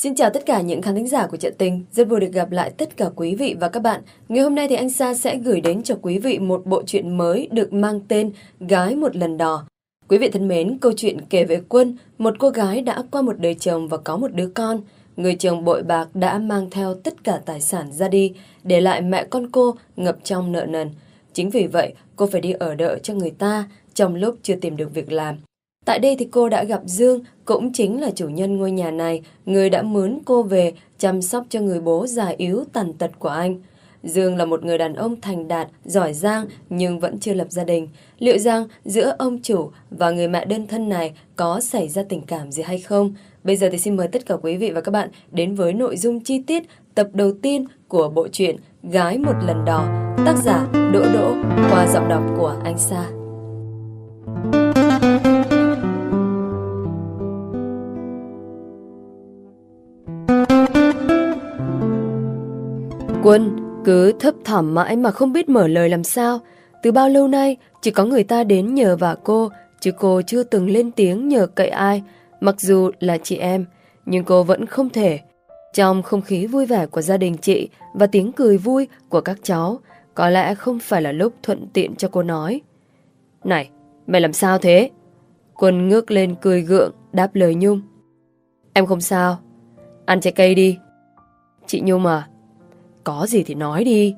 Xin chào tất cả những khán thính giả của Chuyện Tình. Rất vui được gặp lại tất cả quý vị và các bạn. Ngày hôm nay thì anh Sa sẽ gửi đến cho quý vị một bộ truyện mới được mang tên Gái Một Lần Đò. Quý vị thân mến, câu chuyện kể về Quân, một cô gái đã qua một đời chồng và có một đứa con. Người chồng bội bạc đã mang theo tất cả tài sản ra đi, để lại mẹ con cô ngập trong nợ nần. Chính vì vậy, cô phải đi ở đợ cho người ta trong lúc chưa tìm được việc làm. Tại đây thì cô đã gặp Dương, cũng chính là chủ nhân ngôi nhà này, người đã mướn cô về chăm sóc cho người bố già yếu tàn tật của anh. Dương là một người đàn ông thành đạt, giỏi giang nhưng vẫn chưa lập gia đình. Liệu rằng giữa ông chủ và người mẹ đơn thân này có xảy ra tình cảm gì hay không? Bây giờ thì xin mời tất cả quý vị và các bạn đến với nội dung chi tiết tập đầu tiên của bộ truyện Gái Một Lần Đò, tác giả Đỗ Đỗ, qua giọng đọc của anh Sa. Quân cứ thấp thỏm mãi mà không biết mở lời làm sao. Từ bao lâu nay chỉ có người ta đến nhờ vả cô, chứ cô chưa từng lên tiếng nhờ cậy ai. Mặc dù là chị em, nhưng cô vẫn không thể. Trong không khí vui vẻ của gia đình chị và tiếng cười vui của các cháu, có lẽ không phải là lúc thuận tiện cho cô nói. Này, mày làm sao thế? Quân ngước lên cười gượng, đáp lời Nhung. Em không sao. Ăn trái cây đi. Chị Nhung à? Có gì thì nói đi.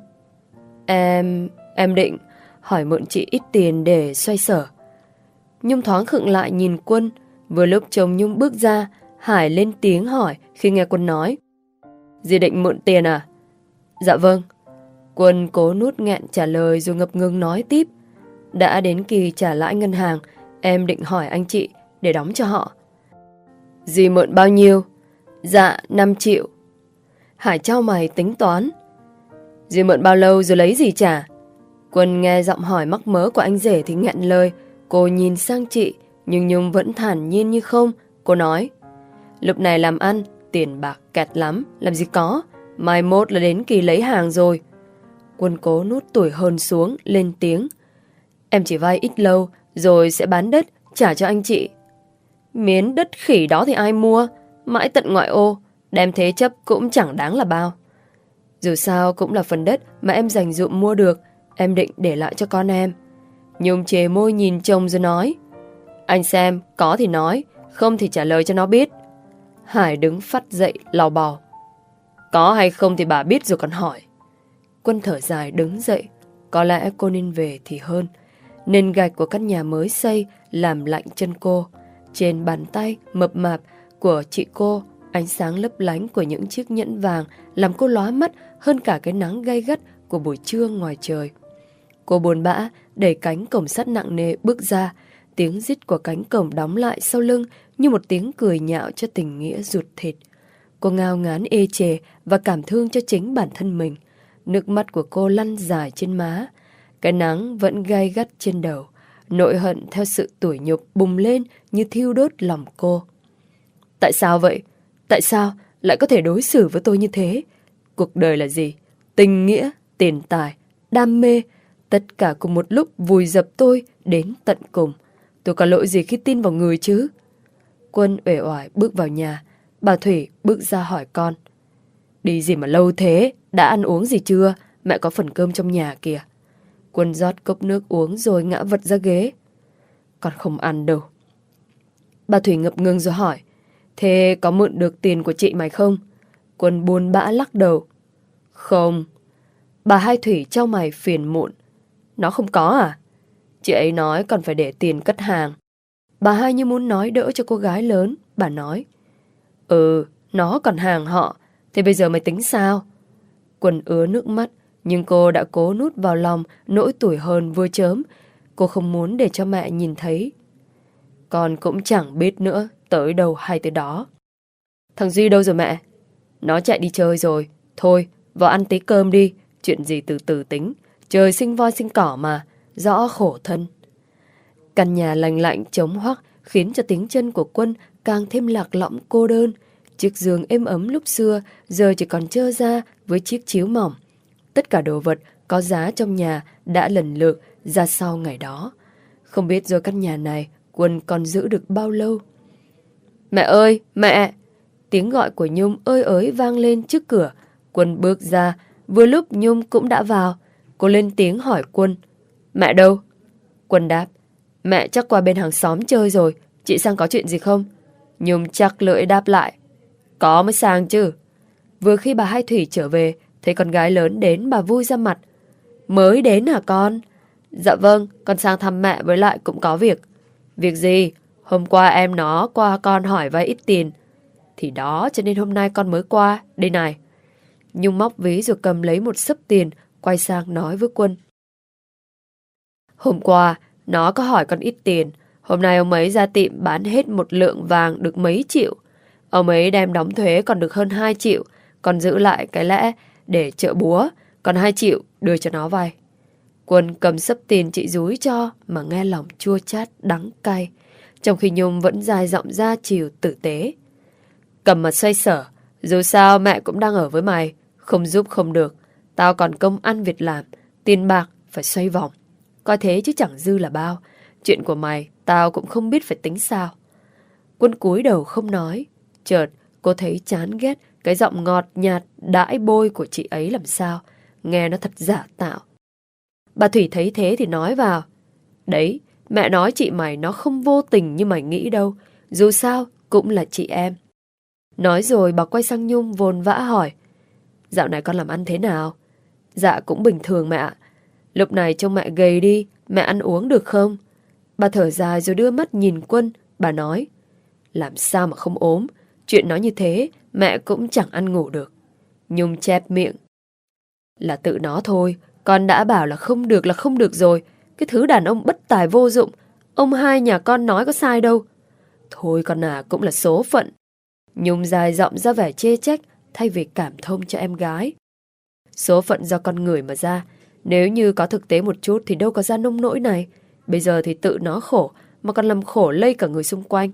Em định hỏi mượn chị ít tiền để xoay sở. Nhung thoáng khựng lại nhìn Quân. Vừa lúc chồng Nhung bước ra, Hải lên tiếng hỏi khi nghe Quân nói. Dì định mượn tiền à? Dạ vâng. Quân cố nuốt nghẹn trả lời rồi ngập ngừng nói tiếp. Đã đến kỳ trả lãi ngân hàng, em định hỏi anh chị để đóng cho họ. Dì mượn bao nhiêu? Dạ 5 triệu. Hải chau mày tính toán. Dì mượn bao lâu rồi lấy gì trả? Quân nghe giọng hỏi mắc mớ của anh rể thì nghẹn lời. Cô nhìn sang chị, nhưng Nhung vẫn thản nhiên như không. Cô nói, lúc này làm ăn, tiền bạc kẹt lắm, làm gì có. Mai mốt là đến kỳ lấy hàng rồi. Quân cố nút tuổi hờn xuống, lên tiếng. Em chỉ vay ít lâu, rồi sẽ bán đất, trả cho anh chị. Miếng đất khỉ đó thì ai mua? Mãi tận ngoại ô, đem thế chấp cũng chẳng đáng là bao. Dù sao cũng là phần đất mà em dành dụm mua được, em định để lại cho con em. Nhung chề môi nhìn chồng rồi nói. Anh xem, có thì nói, không thì trả lời cho nó biết. Hải đứng phắt dậy lò bò. Có hay không thì bà biết rồi còn hỏi. Quân thở dài đứng dậy. Có lẽ cô nên về thì hơn. Nền gạch của căn nhà mới xây làm lạnh chân cô. Trên bàn tay mập mạp của chị cô, ánh sáng lấp lánh của những chiếc nhẫn vàng làm cô lóa mắt hơn cả cái nắng gay gắt của buổi trưa ngoài trời. Cô buồn bã đẩy cánh cổng sắt nặng nề bước ra. Tiếng rít của cánh cổng đóng lại sau lưng như một tiếng cười nhạo cho tình nghĩa ruột thịt. Cô ngao ngán ê chề và cảm thương cho chính bản thân mình. Nước mắt của cô lăn dài trên má. Cái nắng vẫn gay gắt trên đầu. Nỗi hận theo sự tủi nhục bùng lên như thiêu đốt lòng cô. Tại sao vậy? Tại sao lại có thể đối xử với tôi như thế? Cuộc đời là gì? Tình nghĩa, tiền tài, đam mê, tất cả cùng một lúc vùi dập tôi đến tận cùng. Tôi có lỗi gì khi tin vào người chứ? Quân uể oải bước vào nhà. Bà Thủy bước ra hỏi con. Đi gì mà lâu thế? Đã ăn uống gì chưa? Mẹ có phần cơm trong nhà kìa. Quân rót cốc nước uống rồi ngã vật ra ghế. Con không ăn đâu. Bà Thủy ngập ngừng rồi hỏi. Thế có mượn được tiền của chị mày không? Quân buồn bã lắc đầu. Không. Bà Hai Thủy chau mày phiền muộn. Nó không có à? Chị ấy nói còn phải để tiền cất hàng. Bà Hai như muốn nói đỡ cho cô gái lớn. Bà nói. Nó còn hàng họ. Thế bây giờ mày tính sao? Quân ứa nước mắt. Nhưng cô đã cố nuốt vào lòng nỗi tủi hờn vừa chớm. Cô không muốn để cho mẹ nhìn thấy. Con cũng chẳng biết nữa tới đâu hay tới đó. Thằng Duy đâu rồi mẹ? Nó chạy đi chơi rồi. Thôi, vào ăn tí cơm đi. Chuyện gì từ từ tính. Trời sinh voi sinh cỏ mà. Rõ khổ thân. Căn nhà lành lạnh trống hoắc khiến cho tiếng chân của Quân càng thêm lạc lõng cô đơn. Chiếc giường êm ấm lúc xưa giờ chỉ còn trơ ra với chiếc chiếu mỏng. Tất cả đồ vật có giá trong nhà đã lần lượt ra sau ngày đó. Không biết rồi căn nhà này Quân còn giữ được bao lâu. Mẹ ơi, mẹ! Tiếng gọi của Nhung ơi ới vang lên trước cửa. Quân bước ra, vừa lúc Nhung cũng đã vào. Cô lên tiếng hỏi Quân: Mẹ đâu? Quân đáp: Mẹ chắc qua bên hàng xóm chơi rồi, chị sang có chuyện gì không? Nhung chắc lưỡi đáp lại: Có mới sang chứ. Vừa khi bà Hai Thủy trở về, thấy con gái lớn đến, bà vui ra mặt: Mới đến hả con? Dạ vâng, con sang thăm mẹ với lại cũng có việc. Việc gì? Hôm qua em nó qua con hỏi vay ít tiền. Thì đó, cho nên hôm nay con mới qua. Đây này. Nhung móc ví rồi cầm lấy một xấp tiền, quay sang nói với Quân: Hôm qua, nó có hỏi con ít tiền. Hôm nay ông ấy ra tiệm bán hết một lượng vàng được mấy triệu. Ông ấy đem đóng thuế còn được hơn 2 triệu. Còn giữ lại cái lẽ để chợ búa. Còn 2 triệu đưa cho nó vay. Quân cầm xấp tiền chị dúi cho mà nghe lòng chua chát đắng cay. Trong khi Nhung vẫn dài giọng ra chiều tử tế: Cầm mà xoay sở. Dù sao mẹ cũng đang ở với mày. Không giúp không được. Tao còn công ăn việc làm. Tiền bạc phải xoay vòng. Coi thế chứ chẳng dư là bao. Chuyện của mày tao cũng không biết phải tính sao. Quân cúi đầu không nói. Chợt cô thấy chán ghét cái giọng ngọt nhạt đãi bôi của chị ấy làm sao. Nghe nó thật giả tạo. Bà Thủy thấy thế thì nói vào: Đấy, mẹ nói chị mày nó không vô tình như mày nghĩ đâu. Dù sao cũng là chị em. Nói rồi bà quay sang Nhung vồn vã hỏi: Dạo này con làm ăn thế nào? Dạ cũng bình thường mẹ ạ. Lúc này trông mẹ gầy đi, mẹ ăn uống được không? Bà thở dài rồi đưa mắt nhìn Quân. Bà nói: Làm sao mà không ốm? Chuyện nói như thế mẹ cũng chẳng ăn ngủ được. Nhung chép miệng: Là tự nó thôi. Con đã bảo là không được rồi. Cái thứ đàn ông bất tài vô dụng. Ông hai nhà con nói có sai đâu. Thôi con à, cũng là số phận. Nhung dài giọng ra vẻ chê trách thay vì cảm thông cho em gái. Số phận do con người mà ra. Nếu như có thực tế một chút thì đâu có ra nông nỗi này. Bây giờ thì tự nó khổ mà còn làm khổ lây cả người xung quanh.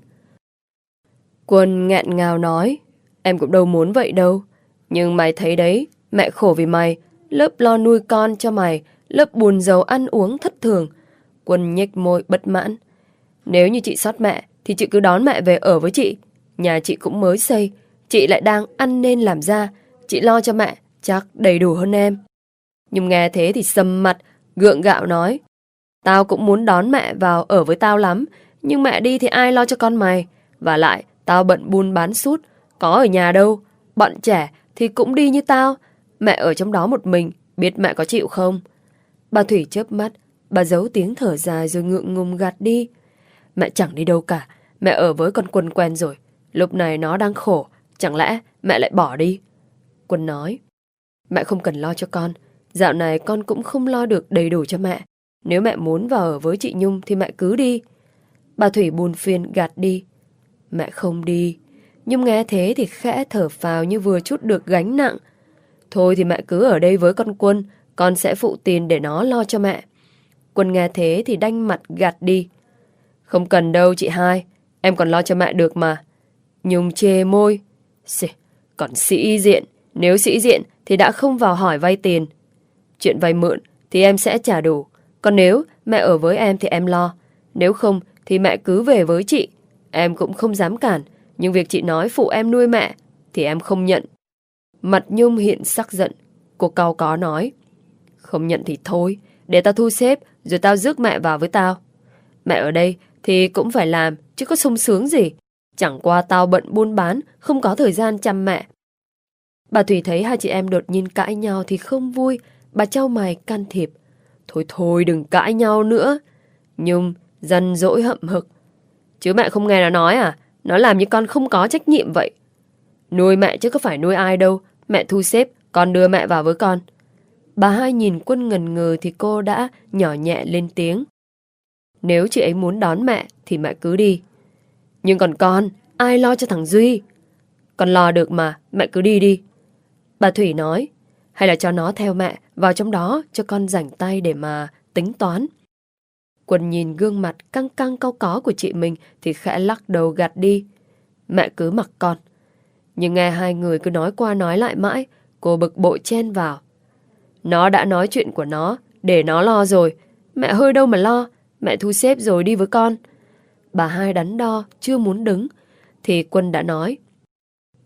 Quân nghẹn ngào nói: Em cũng đâu muốn vậy đâu. Nhưng mày thấy đấy, mẹ khổ vì mày. Lớp lo nuôi con cho mày, lớp buồn rầu ăn uống thất thường. Quân nhếch môi bất mãn: Nếu như chị xót mẹ thì chị cứ đón mẹ về ở với chị. Nhà chị cũng mới xây, chị lại đang ăn nên làm ra. Chị lo cho mẹ chắc đầy đủ hơn em. Nhưng nghe thế thì sầm mặt, gượng gạo nói: Tao cũng muốn đón mẹ vào ở với tao lắm. Nhưng mẹ đi thì ai lo cho con mày? Và lại tao bận buôn bán sút, có ở nhà đâu. Bọn trẻ thì cũng đi như tao. Mẹ ở trong đó một mình, biết mẹ có chịu không? Bà Thủy chớp mắt, bà giấu tiếng thở dài rồi ngượng ngùng gạt đi. Mẹ chẳng đi đâu cả. Mẹ ở với con Quân quen rồi. Lúc này nó đang khổ, chẳng lẽ mẹ lại bỏ đi? Quân nói: Mẹ không cần lo cho con. Dạo này con cũng không lo được đầy đủ cho mẹ. Nếu mẹ muốn vào ở với chị Nhung thì mẹ cứ đi. Bà Thủy buồn phiền gạt đi: Mẹ không đi. Nhung nghe thế thì khẽ thở phào như vừa trút được gánh nặng. Thôi thì mẹ cứ ở đây với con Quân. Con sẽ phụ tiền để nó lo cho mẹ. Quân nghe thế thì đanh mặt gạt đi: Không cần đâu chị hai. Em còn lo cho mẹ được mà. Nhung chê môi: Còn sĩ diện. Nếu sĩ diện thì đã không vào hỏi vay tiền. Chuyện vay mượn thì em sẽ trả đủ. Còn nếu mẹ ở với em thì em lo. Nếu không thì mẹ cứ về với chị. Em cũng không dám cản. Nhưng việc chị nói phụ em nuôi mẹ thì em không nhận. Mặt Nhung hiện sắc giận. Cô cau có nói: Không nhận thì thôi. Để tao thu xếp rồi tao rước mẹ vào với tao. Mẹ ở đây thì cũng phải làm chứ có sung sướng gì. Chẳng qua tao bận buôn bán, không có thời gian chăm mẹ. Bà Thủy thấy hai chị em đột nhiên cãi nhau thì không vui. Bà chau mày can thiệp: Thôi thôi đừng cãi nhau nữa. Nhung dần dỗi hậm hực: Chứ mẹ không nghe nó nói à? Nó làm như con không có trách nhiệm vậy. Nuôi mẹ chứ có phải nuôi ai đâu. Mẹ thu xếp, con đưa mẹ vào với con. Bà hai nhìn Quân ngần ngừ thì cô đã nhỏ nhẹ lên tiếng: Nếu chị ấy muốn đón mẹ thì mẹ cứ đi. Nhưng còn con, ai lo cho thằng Duy? Con lo được mà, mẹ cứ đi đi. Bà Thủy nói: Hay là cho nó theo mẹ vào trong đó cho con rảnh tay để mà tính toán. Quân nhìn gương mặt căng căng cau có của chị mình thì khẽ lắc đầu gạt đi: Mẹ cứ mặc con. Nhưng nghe hai người cứ nói qua nói lại mãi, cô bực bội chen vào: Nó đã nói chuyện của nó, để nó lo rồi. Mẹ hơi đâu mà lo, mẹ thu xếp rồi đi với con. Bà hai đắn đo, chưa muốn đứng thì Quân đã nói: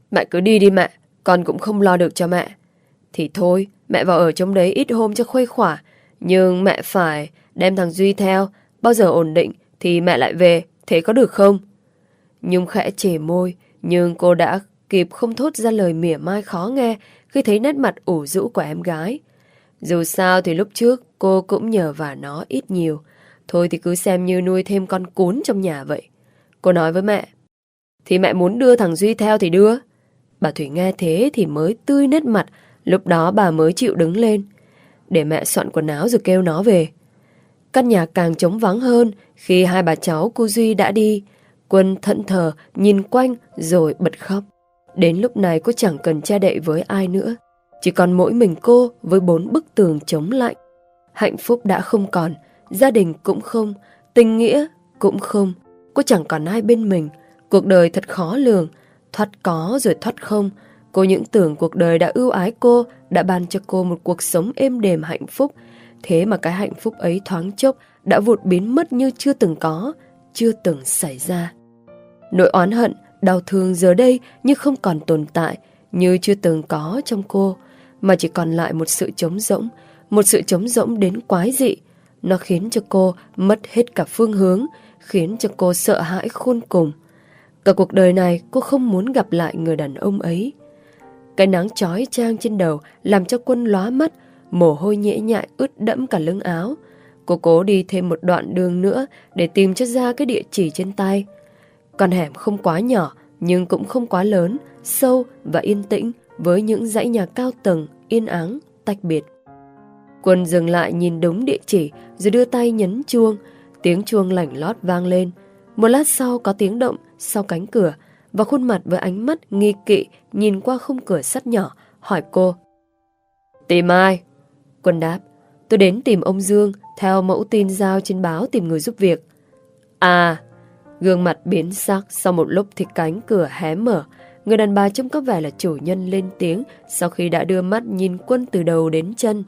Mẹ cứ đi đi mẹ, con cũng không lo được cho mẹ. Thì thôi, mẹ vào ở trong đấy ít hôm cho khuây khỏa. Nhưng mẹ phải đem thằng Duy theo. Bao giờ ổn định thì mẹ lại về. Thế có được không? Nhung khẽ chề môi. Nhưng cô đã kịp không thốt ra lời mỉa mai khó nghe khi thấy nét mặt ủ rũ của em gái. Dù sao thì lúc trước cô cũng nhờ vả nó ít nhiều. Thôi thì cứ xem như nuôi thêm con cún trong nhà vậy. Cô nói với mẹ. Thì mẹ muốn đưa thằng Duy theo thì đưa. Bà Thủy nghe thế thì mới tươi nét mặt. Lúc đó bà mới chịu đứng lên. Để mẹ soạn quần áo rồi kêu nó về. Căn nhà càng trống vắng hơn khi hai bà cháu cô Duy đã đi. Quân thẫn thờ nhìn quanh rồi bật khóc. Đến lúc này cô chẳng cần che đậy với ai nữa. Chỉ còn mỗi mình cô với 4 bức tường chống lạnh. Hạnh phúc đã không còn, gia đình cũng không, tình nghĩa cũng không. Cô chẳng còn ai bên mình. Cuộc đời thật khó lường, thoát có rồi thoát không. Cô những tưởng cuộc đời đã ưu ái cô, đã ban cho cô một cuộc sống êm đềm hạnh phúc. Thế mà cái hạnh phúc ấy thoáng chốc đã vụt biến mất như chưa từng có, chưa từng xảy ra. Nỗi oán hận, đau thương giờ đây như không còn tồn tại, như chưa từng có trong cô, mà chỉ còn lại một sự trống rỗng, một sự trống rỗng đến quái dị. Nó khiến cho cô mất hết cả phương hướng, khiến cho cô sợ hãi khôn cùng. Cả cuộc đời này cô không muốn gặp lại người đàn ông ấy. Cái nắng chói chang trên đầu làm cho Quân lóa mắt, mồ hôi nhễ nhại ướt đẫm cả lưng áo. Cô cố đi thêm một đoạn đường nữa để tìm cho ra cái địa chỉ trên tay. Con hẻm không quá nhỏ nhưng cũng không quá lớn, sâu và yên tĩnh với những dãy nhà cao tầng yên ắng tách biệt. Quân dừng lại nhìn đúng địa chỉ rồi đưa tay nhấn chuông. Tiếng chuông lảnh lót vang lên. Một lát sau có tiếng động sau cánh cửa và khuôn mặt với ánh mắt nghi kỵ nhìn qua khung cửa sắt nhỏ hỏi cô. Tìm ai? Quân đáp. Tôi đến tìm ông Dương theo mẫu tin giao trên báo tìm người giúp việc. À, gương mặt biến sắc. Sau một lúc thì cánh cửa hé mở. Người đàn bà trông có vẻ là chủ nhân lên tiếng sau khi đã đưa mắt nhìn Quân từ đầu đến chân.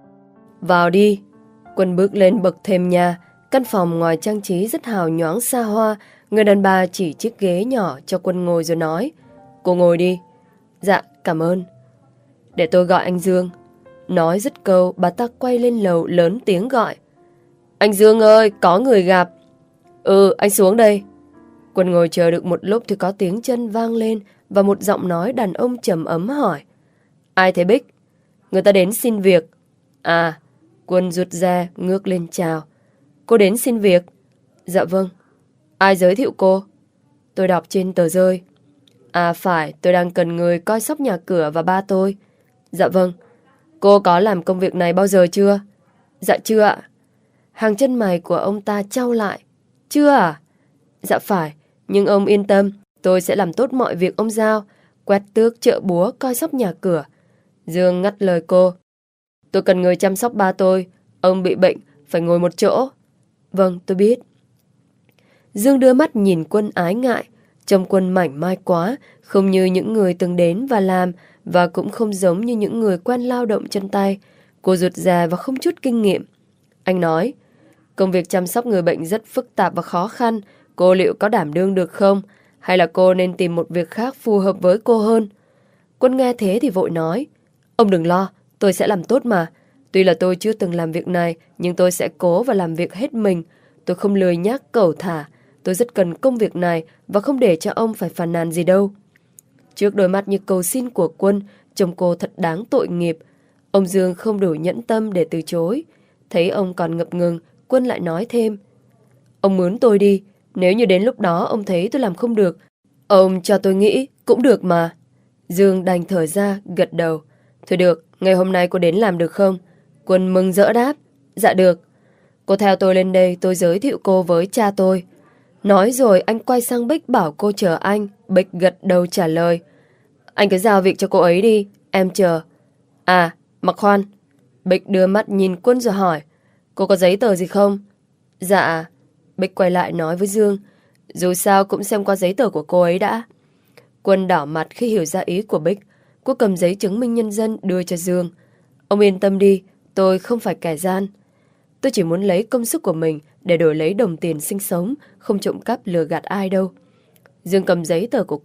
Vào đi. Quân bước lên bậc thềm nhà. Căn phòng ngoài trang trí rất hào nhoáng xa hoa. Người đàn bà chỉ chiếc ghế nhỏ cho Quân ngồi rồi nói. Cô ngồi đi. Dạ, cảm ơn. Để tôi gọi anh Dương. Nói dứt câu, bà ta quay lên lầu lớn tiếng gọi. Anh Dương ơi, có người gặp. Ừ, anh xuống đây. Quân ngồi chờ được một lúc thì có tiếng chân vang lên và một giọng nói đàn ông trầm ấm hỏi. Ai thế Bích? Người ta đến xin việc. À, Quân rụt ra ngước lên chào. Cô đến xin việc? Dạ vâng. Ai giới thiệu cô? Tôi đọc trên tờ rơi. À phải, tôi đang cần người coi sóc nhà cửa và ba tôi. Dạ vâng. Cô có làm công việc này bao giờ chưa? Dạ chưa ạ. Hàng chân mày của ông ta chau lại. Chưa à? Dạ phải, nhưng ông yên tâm, tôi sẽ làm tốt mọi việc ông giao. Quét tước, chợ búa, coi sóc nhà cửa. Dương ngắt lời cô. Tôi cần người chăm sóc ba tôi. Ông bị bệnh, phải ngồi một chỗ. Vâng, tôi biết. Dương đưa mắt nhìn Quân ái ngại. Trông Quân mảnh mai quá, không như những người từng đến và làm, và cũng không giống như những người quen lao động chân tay. Cô rụt rè và không chút kinh nghiệm. Anh nói, công việc chăm sóc người bệnh rất phức tạp và khó khăn. Cô liệu có đảm đương được không? Hay là cô nên tìm một việc khác phù hợp với cô hơn? Quân nghe thế thì vội nói, ông đừng lo, tôi sẽ làm tốt mà. Tuy là tôi chưa từng làm việc này, nhưng tôi sẽ cố và làm việc hết mình. Tôi không lười nhác cẩu thả. Tôi rất cần công việc này và không để cho ông phải phàn nàn gì đâu. Trước đôi mắt như cầu xin của Quân, trông cô thật đáng tội nghiệp. Ông Dương không đủ nhẫn tâm để từ chối. Thấy ông còn ngập ngừng, Quân lại nói thêm. Ông mướn tôi đi, nếu như đến lúc đó ông thấy tôi làm không được, ông cho tôi nghĩ cũng được mà. Dương đành thở ra, gật đầu. Thôi được, ngày hôm nay cô đến làm được không? Quân mừng rỡ đáp. Dạ được. Cô theo tôi lên đây, tôi giới thiệu cô với cha tôi. Nói rồi anh quay sang Bích bảo cô chờ anh. Bích gật đầu trả lời. Anh cứ giao việc cho cô ấy đi, em chờ. À, mà khoan. Bích đưa mắt nhìn Quân rồi hỏi. Cô có giấy tờ gì không? Dạ. Bích quay lại nói với Dương. Dù sao cũng xem qua giấy tờ của cô ấy đã. Quân đỏ mặt khi hiểu ra ý của Bích. Cô cầm giấy chứng minh nhân dân đưa cho Dương. Ông yên tâm đi, tôi không phải kẻ gian. Tôi chỉ muốn lấy công sức của mình để đổi lấy đồng tiền sinh sống, không trộm cắp lừa gạt ai đâu. Dương cầm giấy tờ của Quân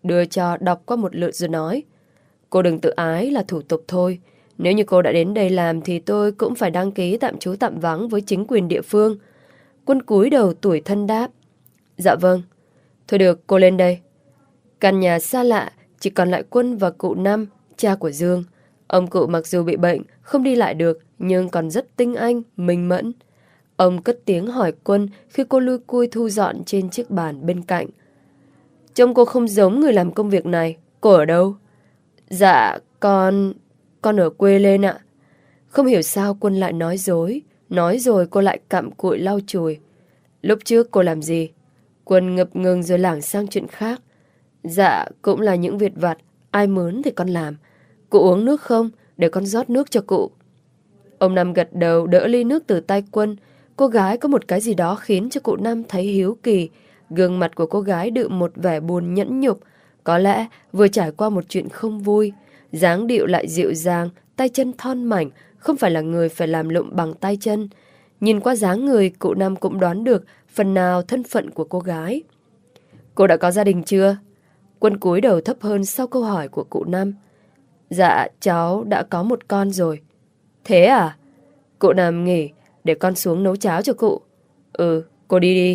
đưa cho đọc qua một lượt rồi nói. Cô đừng tự ái, là thủ tục thôi. Nếu như cô đã đến đây làm thì tôi cũng phải đăng ký tạm trú tạm vắng với chính quyền địa phương. Quân cúi đầu tủi thân đáp. Dạ vâng. Thôi được, cô lên đây. Căn nhà xa lạ, chỉ còn lại Quân và cụ Năm, cha của Dương. Ông cụ mặc dù bị bệnh, không đi lại được, nhưng còn rất tinh anh, minh mẫn. Ông cất tiếng hỏi Quân khi cô lui cui thu dọn trên chiếc bàn bên cạnh. Trông cô không giống người làm công việc này. Cô ở đâu? Dạ, con ở quê lên ạ. Không hiểu sao Quân lại nói dối. Nói rồi cô lại cặm cụi lau chùi. Lúc trước cô làm gì? Quân ngập ngừng rồi lảng sang chuyện khác. Dạ, cũng là những việc vặt. Ai mướn thì con làm. Cụ uống nước không? Để con rót nước cho cụ. Ông Năm gật đầu đỡ ly nước từ tay Quân. Cô gái có một cái gì đó khiến cho cụ Năm thấy hiếu kỳ. Gương mặt của cô gái đượm một vẻ buồn nhẫn nhục. Có lẽ vừa trải qua một chuyện không vui. Dáng điệu lại dịu dàng, tay chân thon mảnh, không phải là người phải làm lụng bằng tay chân. Nhìn qua dáng người, cụ Năm cũng đoán được phần nào thân phận của cô gái. Cô đã có gia đình chưa? Quân cúi đầu thấp hơn sau câu hỏi của cụ Năm. Dạ, cháu đã có một con rồi. Thế à? Cụ Năm nghỉ, để con xuống nấu cháo cho cụ. Ừ, cô đi đi.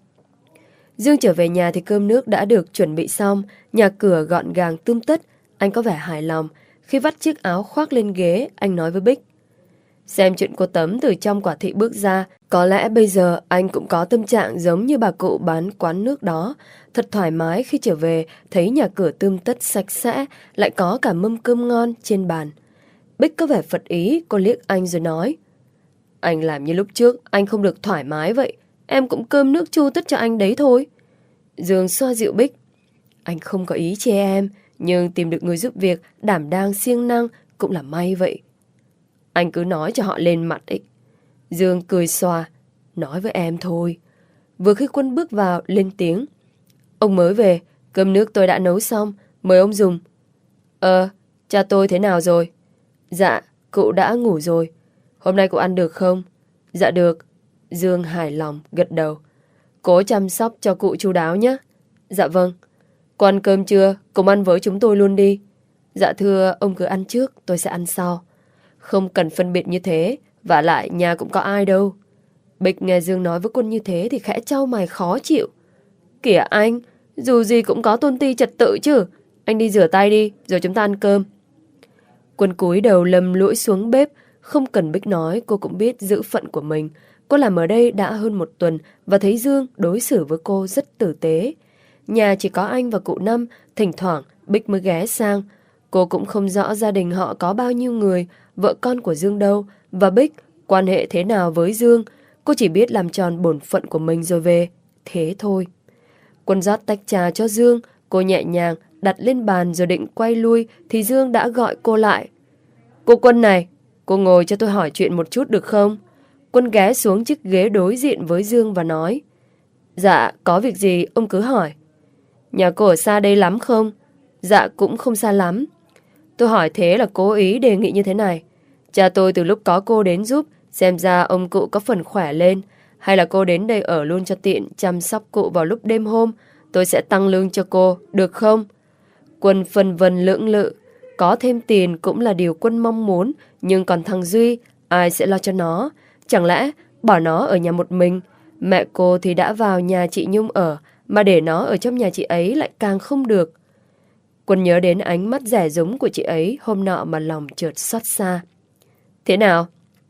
Dương trở về nhà thì cơm nước đã được chuẩn bị xong, nhà cửa gọn gàng tươm tất. Anh có vẻ hài lòng. Khi vắt chiếc áo khoác lên ghế, anh nói với Bích. Xem chuyện cô Tấm từ trong quả thị bước ra, có lẽ bây giờ anh cũng có tâm trạng giống như bà cụ bán quán nước đó. Thật thoải mái khi trở về, thấy nhà cửa tươm tất sạch sẽ, lại có cả mâm cơm ngon trên bàn. Bích có vẻ phật ý, cô liếc anh rồi nói. Anh làm như lúc trước, anh không được thoải mái vậy. Em cũng cơm nước chu tất cho anh đấy thôi. Dương xoa dịu Bích. Anh không có ý chê em, nhưng tìm được người giúp việc, đảm đang siêng năng cũng là may vậy. Anh cứ nói cho họ lên mặt ấy. Dương cười xòa. Nói với em thôi. Vừa khi Quân bước vào, lên tiếng. Ông mới về, cơm nước tôi đã nấu xong, mời ông dùng. Cha tôi thế nào rồi? Dạ, cụ đã ngủ rồi. Hôm nay cụ ăn được không? Dạ được. Dương hài lòng, gật đầu. Cố chăm sóc cho cụ chu đáo nhé. Dạ vâng. Cô ăn cơm chưa? Cùng ăn với chúng tôi luôn đi. Dạ thưa, ông cứ ăn trước, tôi sẽ ăn sau. Không cần phân biệt như thế, vả lại nhà cũng có ai đâu. Bích nghe Dương nói với Quân như thế thì khẽ chau mày khó chịu. Kìa anh, dù gì cũng có tôn ti trật tự chứ. Anh đi rửa tay đi, rồi chúng ta ăn cơm. Quân cúi đầu lầm lũi xuống bếp. Không cần Bích nói, cô cũng biết giữ phận của mình. Cô làm ở đây đã hơn một tuần và thấy Dương đối xử với cô rất tử tế. Nhà chỉ có anh và cụ Năm, thỉnh thoảng Bích mới ghé sang. Cô cũng không rõ gia đình họ có bao nhiêu người, vợ con của Dương đâu, và Bích quan hệ thế nào với Dương. Cô chỉ biết làm tròn bổn phận của mình rồi về. Thế thôi. Quân rót tách trà cho Dương, cô nhẹ nhàng đặt lên bàn rồi định quay lui thì Dương đã gọi cô lại. Cô Quân này, cô ngồi cho tôi hỏi chuyện một chút được không? Quân ghé xuống chiếc ghế đối diện với Dương và nói. Dạ, có việc gì ông cứ hỏi. Nhà cô ở xa đây lắm không? Dạ, cũng không xa lắm. Tôi hỏi thế là cố ý đề nghị như thế này. Cha tôi từ lúc có cô đến giúp, xem ra ông cụ có phần khỏe lên. Hay là cô đến đây ở luôn cho tiện, chăm sóc cụ vào lúc đêm hôm. Tôi sẽ tăng lương cho cô, được không? Quân phân vân lưỡng lự. Có thêm tiền cũng là điều Quân mong muốn. Nhưng còn thằng Duy, ai sẽ lo cho nó? Chẳng lẽ bỏ nó ở nhà một mình? Mẹ cô thì đã vào nhà chị Nhung ở, mà để nó ở trong nhà chị ấy lại càng không được. Quân nhớ đến ánh mắt dè dúng của chị ấy hôm nọ mà lòng chợt xót xa. Thế nào?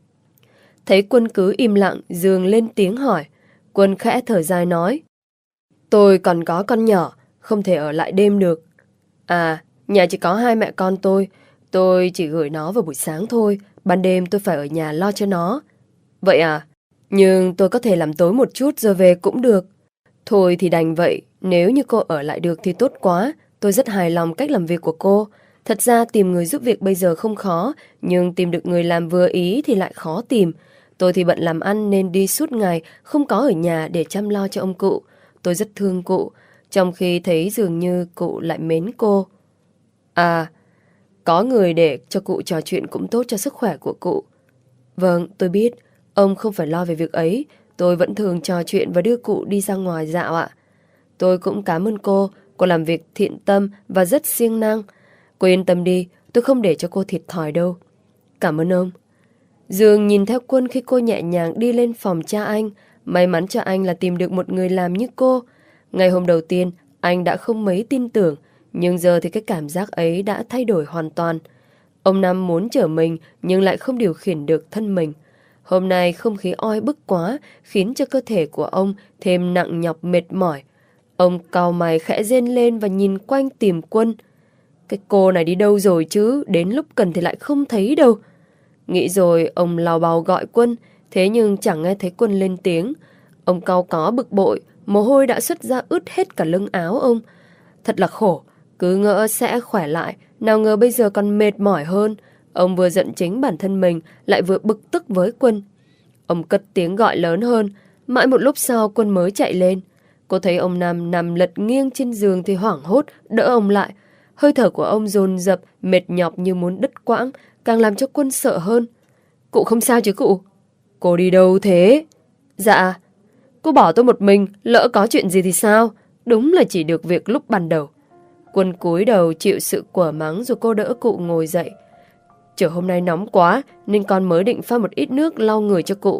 Thấy Quân cứ im lặng, Dương lên tiếng hỏi. Quân khẽ thở dài nói. Tôi còn có con nhỏ, không thể ở lại đêm được. À, nhà chỉ có hai mẹ con tôi chỉ gửi nó vào buổi sáng thôi, ban đêm tôi phải ở nhà lo cho nó. Vậy à? Nhưng tôi có thể làm tối một chút rồi về cũng được. Thôi thì đành vậy, nếu như cô ở lại được thì tốt quá. Tôi rất hài lòng cách làm việc của cô. Thật ra tìm người giúp việc bây giờ không khó, nhưng tìm được người làm vừa ý thì lại khó tìm. Tôi thì bận làm ăn nên đi suốt ngày, không có ở nhà để chăm lo cho ông cụ. Tôi rất thương cụ, trong khi thấy dường như cụ lại mến cô. À, có người để cho cụ trò chuyện cũng tốt cho sức khỏe của cụ. Vâng, tôi biết. Ông không phải lo về việc ấy. Tôi vẫn thường trò chuyện và đưa cụ đi ra ngoài dạo ạ. Tôi cũng cảm ơn cô. Cô làm việc thiện tâm và rất siêng năng. Cô yên tâm đi, tôi không để cho cô thiệt thòi đâu. Cảm ơn ông. Dương nhìn theo Quân khi cô nhẹ nhàng đi lên phòng cha anh. May mắn cho anh là tìm được một người làm như cô. Ngày hôm đầu tiên, anh đã không mấy tin tưởng, nhưng giờ thì cái cảm giác ấy đã thay đổi hoàn toàn. Ông Năm muốn chở mình nhưng lại không điều khiển được thân mình. Hôm nay không khí oi bức quá khiến cho cơ thể của ông thêm nặng nhọc mệt mỏi. Ông cau mày khẽ rên lên và nhìn quanh tìm Quân. Cái cô này đi đâu rồi chứ, đến lúc cần thì lại không thấy đâu. Nghĩ rồi ông lào bào gọi Quân, thế nhưng chẳng nghe thấy Quân lên tiếng. Ông cau có bực bội, mồ hôi đã xuất ra ướt hết cả lưng áo ông. Thật là khổ, cứ ngỡ sẽ khỏe lại, nào ngờ bây giờ còn mệt mỏi hơn. Ông vừa giận chính bản thân mình, lại vừa bực tức với Quân. Ông cất tiếng gọi lớn hơn, mãi một lúc sau Quân mới chạy lên. Cô thấy ông Nam nằm lật nghiêng trên giường thì hoảng hốt, đỡ ông lại. Hơi thở của ông dồn dập, mệt nhọc như muốn đứt quãng, càng làm cho Quân sợ hơn. Cụ không sao chứ cụ? Cô đi đâu thế? Dạ, cô bỏ tôi một mình, lỡ có chuyện gì thì sao? Đúng là chỉ được việc lúc ban đầu. Quân cúi đầu chịu sự quở mắng rồi cô đỡ cụ ngồi dậy. Trời hôm nay nóng quá nên con mới định pha một ít nước lau người cho cụ.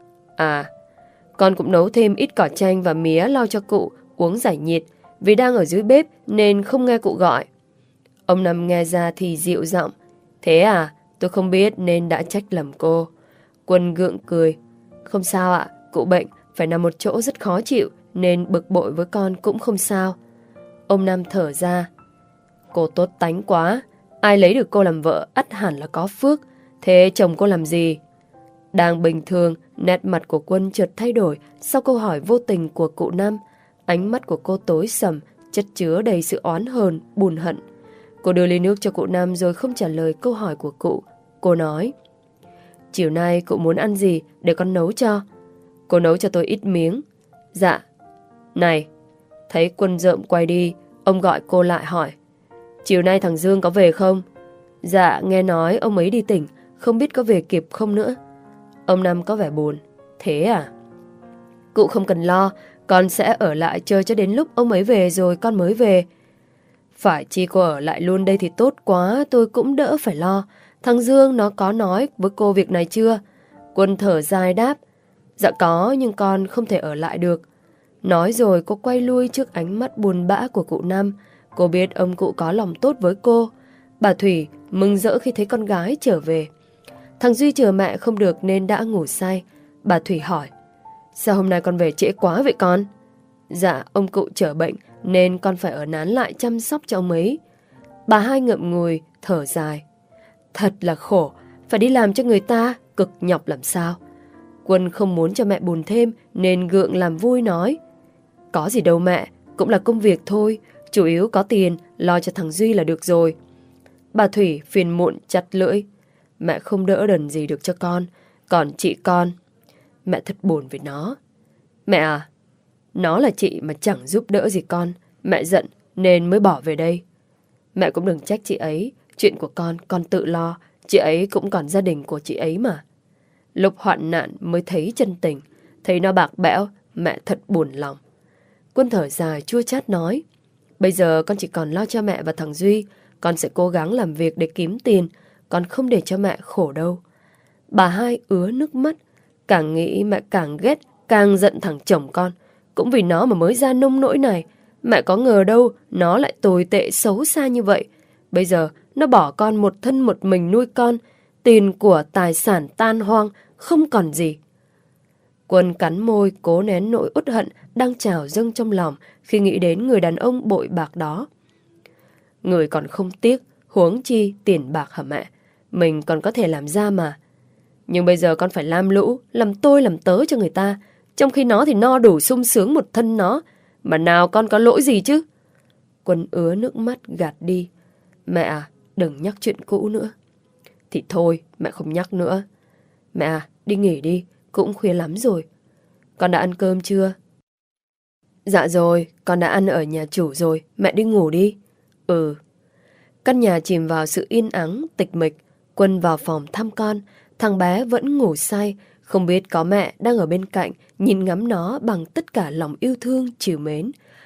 À, con cũng nấu thêm ít cỏ chanh và mía lau cho cụ uống giải nhiệt, vì đang ở dưới bếp nên không nghe cụ gọi. Ông Năm nghe ra thì dịu giọng. Thế à, tôi không biết nên đã trách lầm cô. Quân gượng cười. Không sao ạ, cụ bệnh, phải nằm một chỗ rất khó chịu nên bực bội với con cũng không sao. Ông Năm thở ra. Cô tốt tánh quá, ai lấy được cô làm vợ ắt hẳn là có phước. Thế chồng cô làm gì? Đang bình thường, nét mặt của Quân chợt thay đổi sau câu hỏi vô tình của cụ Năm. Ánh mắt của cô tối sầm, chất chứa đầy sự oán hờn, buồn hận. Cô đưa ly nước cho cụ Năm rồi không trả lời câu hỏi của cụ. Cô nói, chiều nay cụ muốn ăn gì để con nấu cho? Cô nấu cho tôi ít miếng. Dạ. Này, thấy Quân rợm quay đi, ông gọi cô lại hỏi, chiều nay thằng Dương có về không? Dạ, nghe nói ông ấy đi tỉnh, không biết có về kịp không nữa. Ông Năm có vẻ buồn. Thế à? Cụ không cần lo, con sẽ ở lại chơi cho đến lúc ông ấy về rồi con mới về. Phải chi cô ở lại luôn đây thì tốt quá, tôi cũng đỡ phải lo. Thằng Dương nó có nói với cô việc này chưa? Quân thở dài đáp, dạ có, nhưng con không thể ở lại được. Nói rồi cô quay lui trước ánh mắt buồn bã của cụ Năm. Cô biết ông cụ có lòng tốt với cô. Bà Thủy mừng rỡ khi thấy con gái trở về. Thằng Duy chờ mẹ không được nên đã ngủ say. Bà Thủy hỏi, sao hôm nay con về trễ quá vậy con? Dạ, ông cụ trở bệnh nên con phải ở nán lại chăm sóc cho ông ấy. Bà hai ngậm ngùi, thở dài. Thật là khổ, phải đi làm cho người ta, cực nhọc làm sao. Quân không muốn cho mẹ buồn thêm nên gượng làm vui nói, có gì đâu mẹ, cũng là công việc thôi, chủ yếu có tiền, lo cho thằng Duy là được rồi. Bà Thủy phiền muộn chặt lưỡi, mẹ không đỡ đần gì được cho con, còn chị con, mẹ thật buồn với nó. Mẹ à, nó là chị mà chẳng giúp đỡ gì con, mẹ giận nên mới bỏ về đây. Mẹ cũng đừng trách chị ấy, chuyện của con tự lo, chị ấy cũng còn gia đình của chị ấy mà. Lúc hoạn nạn mới thấy chân tình, thấy nó bạc bẽo, mẹ thật buồn lòng. Quân thở dài chua chát nói, bây giờ con chỉ còn lo cho mẹ và thằng Duy, con sẽ cố gắng làm việc để kiếm tiền, con không để cho mẹ khổ đâu. Bà hai ứa nước mắt, càng nghĩ mẹ càng ghét, càng giận thằng chồng con. Cũng vì nó mà mới ra nông nỗi này, mẹ có ngờ đâu nó lại tồi tệ xấu xa như vậy. Bây giờ nó bỏ con một thân một mình nuôi con, tiền của tài sản tan hoang, không còn gì. Quân cắn môi cố nén nỗi uất hận đang trào dâng trong lòng khi nghĩ đến người đàn ông bội bạc đó. Người còn không tiếc, huống chi tiền bạc hả mẹ? Mình còn có thể làm ra mà. Nhưng bây giờ con phải lam lũ, làm tôi làm tớ cho người ta, trong khi nó thì no đủ sung sướng một thân nó. Mà nào con có lỗi gì chứ? Quân ứa nước mắt gạt đi. Mẹ à, đừng nhắc chuyện cũ nữa. Thì thôi, mẹ không nhắc nữa. Mẹ à, đi nghỉ đi, cũng khuya lắm rồi. Con đã ăn cơm chưa? Dạ rồi, con đã ăn ở nhà chủ rồi, mẹ đi ngủ đi. Ừ. Căn nhà chìm vào sự yên ắng, tịch mịch. Quân vào phòng thăm con, thằng bé vẫn ngủ say, không biết có mẹ đang ở bên cạnh nhìn ngắm nó bằng tất cả lòng yêu thương, trìu mến.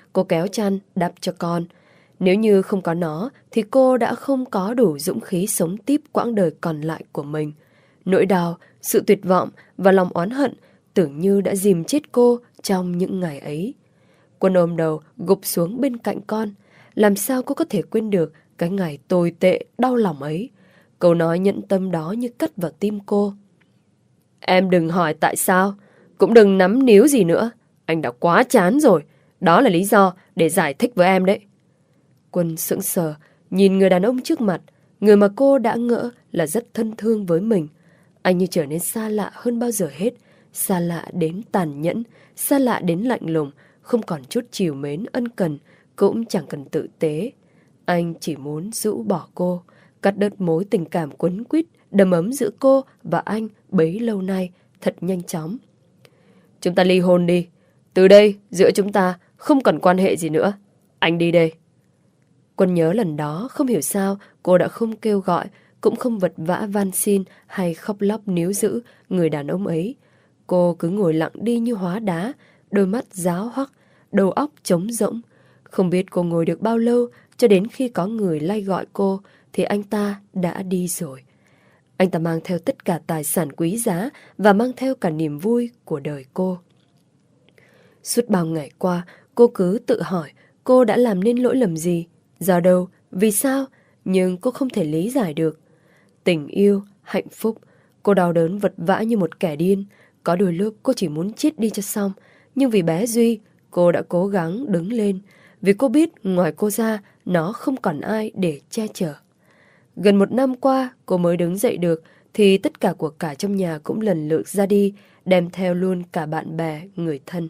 cô kéo chăn, đắp cho con. Nếu như không có nó, thì cô đã không có đủ dũng khí sống tiếp quãng đời còn lại của mình. Nỗi đau, sự tuyệt vọng và lòng oán hận tưởng như đã dìm chết cô trong những ngày ấy. Quân ôm đầu, gục xuống bên cạnh con. Làm sao cô có thể quên được cái ngày tồi tệ, đau lòng ấy? Câu nói nhẫn tâm đó như cắt vào tim cô. Em đừng hỏi tại sao, cũng đừng nắm níu gì nữa. Anh đã quá chán rồi. Đó là lý do để giải thích với em đấy. Quân sững sờ, nhìn người đàn ông trước mặt, người mà cô đã ngỡ là rất thân thương với mình. Anh như trở nên xa lạ hơn bao giờ hết, xa lạ đến tàn nhẫn, xa lạ đến lạnh lùng, không còn chút trìu mến ân cần, cũng chẳng cần tự tế. Anh chỉ muốn rũ bỏ cô, cắt đứt mối tình cảm quấn quýt, đầm ấm giữa cô và anh bấy lâu nay thật nhanh chóng. Chúng ta ly hôn đi. Từ đây, giữa chúng ta không còn quan hệ gì nữa. Anh đi đây. Quân nhớ lần đó, không hiểu sao cô đã không kêu gọi, cũng không vật vã van xin hay khóc lóc níu giữ người đàn ông ấy. Cô cứ ngồi lặng đi như hóa đá, đôi mắt giáo hoắc, đầu óc trống rỗng. Không biết cô ngồi được bao lâu, cho đến khi có người lay gọi cô thì anh ta đã đi rồi. Anh ta mang theo tất cả tài sản quý giá và mang theo cả niềm vui của đời cô. Suốt bao ngày qua, cô cứ tự hỏi cô đã làm nên lỗi lầm gì, do đâu, vì sao, nhưng cô không thể lý giải được. Tình yêu, hạnh phúc, cô đau đớn vật vã như một kẻ điên. Có đôi lúc cô chỉ muốn chết đi cho xong, nhưng vì bé Duy, cô đã cố gắng đứng lên, vì cô biết ngoài cô ra, nó không còn ai để che chở. Gần 1 năm qua, cô mới đứng dậy được, thì tất cả của cải trong nhà cũng lần lượt ra đi, đem theo luôn cả bạn bè, người thân.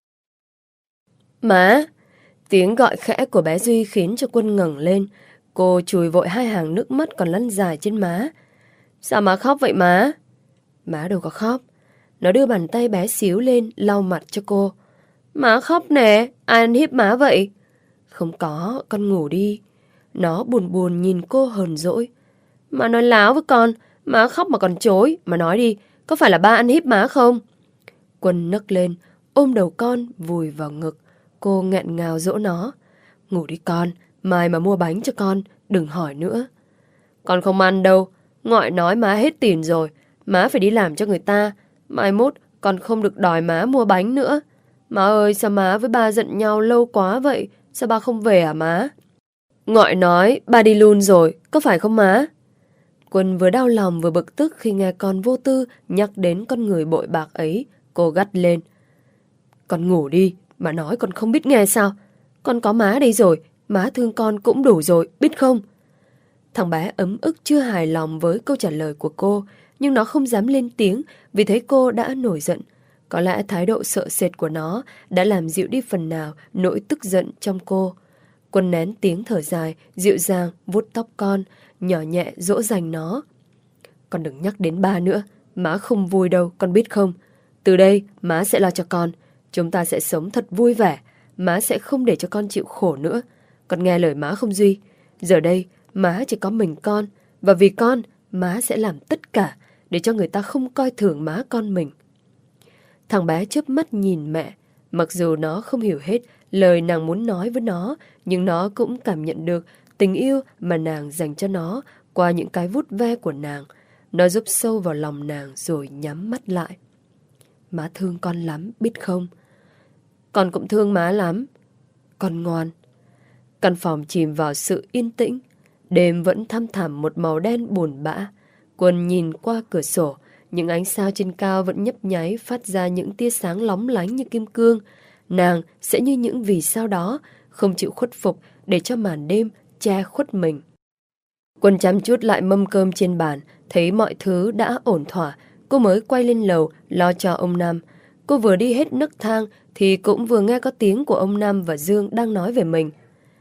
Má! Tiếng gọi khẽ của bé Duy khiến cho Quân ngẩng lên. Cô chùi vội 2 hàng nước mắt còn lăn dài trên má. Sao má khóc vậy má? Má đâu có khóc. Nó đưa bàn tay bé xíu lên lau mặt cho cô. Má khóc nè, ai ăn hiếp má vậy? Không có, con ngủ đi. Nó buồn buồn nhìn cô hờn dỗi. Má nói láo với con, má khóc mà còn chối. Má nói đi, có phải là ba ăn hiếp má không? Quân nấc lên, ôm đầu con vùi vào ngực. Cô nghẹn ngào dỗ nó. Ngủ đi con, mai mà mua bánh cho con, đừng hỏi nữa. Con không ăn đâu, ngoại nói má hết tiền rồi, má phải đi làm cho người ta. Mai mốt con không được đòi má mua bánh nữa. Má ơi, sao má với ba giận nhau lâu quá vậy? Sao ba không về à má? Ngoại nói ba đi luôn rồi, có phải không má? Quân vừa đau lòng vừa bực tức khi nghe con vô tư nhắc đến con người bội bạc ấy. Cô gắt lên. Con ngủ đi, mà nói con không biết nghe sao? Con có má đây rồi, má thương con cũng đủ rồi, biết không? Thằng bé ấm ức chưa hài lòng với câu trả lời của cô, nhưng nó không dám lên tiếng vì thấy cô đã nổi giận. Có lẽ thái độ sợ sệt của nó đã làm dịu đi phần nào nỗi tức giận trong cô. Quân nén tiếng thở dài, dịu dàng vuốt tóc con, nhỏ nhẹ dỗ dành nó. Con đừng nhắc đến ba nữa, má không vui đâu, con biết không? Từ đây má sẽ lo cho con, chúng ta sẽ sống thật vui vẻ, má sẽ không để cho con chịu khổ nữa. Con nghe lời má không Duy? Giờ đây má chỉ có mình con, và vì con, má sẽ làm tất cả để cho người ta không coi thường má con mình. Thằng bé chớp mắt nhìn mẹ, mặc dù nó không hiểu hết lời nàng muốn nói với nó, nhưng nó cũng cảm nhận được tình yêu mà nàng dành cho nó qua những cái vuốt ve của nàng. Nó giúp sâu vào lòng nàng rồi nhắm mắt lại. Má thương con lắm, biết không? Con cũng thương má lắm. Con ngoan. Căn phòng chìm vào sự yên tĩnh. Đêm vẫn thăm thẳm một màu đen buồn bã. Quân nhìn qua cửa sổ, những ánh sao trên cao vẫn nhấp nháy phát ra những tia sáng lóng lánh như kim cương. Nàng sẽ như những vì sao đó, không chịu khuất phục để cho màn đêm che khuất mình. Quân chăm chút lại mâm cơm trên bàn, thấy mọi thứ đã ổn thỏa, cô mới quay lên lầu lo cho ông Nam. Cô vừa đi hết nấc thang thì cũng vừa nghe có tiếng của ông Nam và Dương đang nói về mình.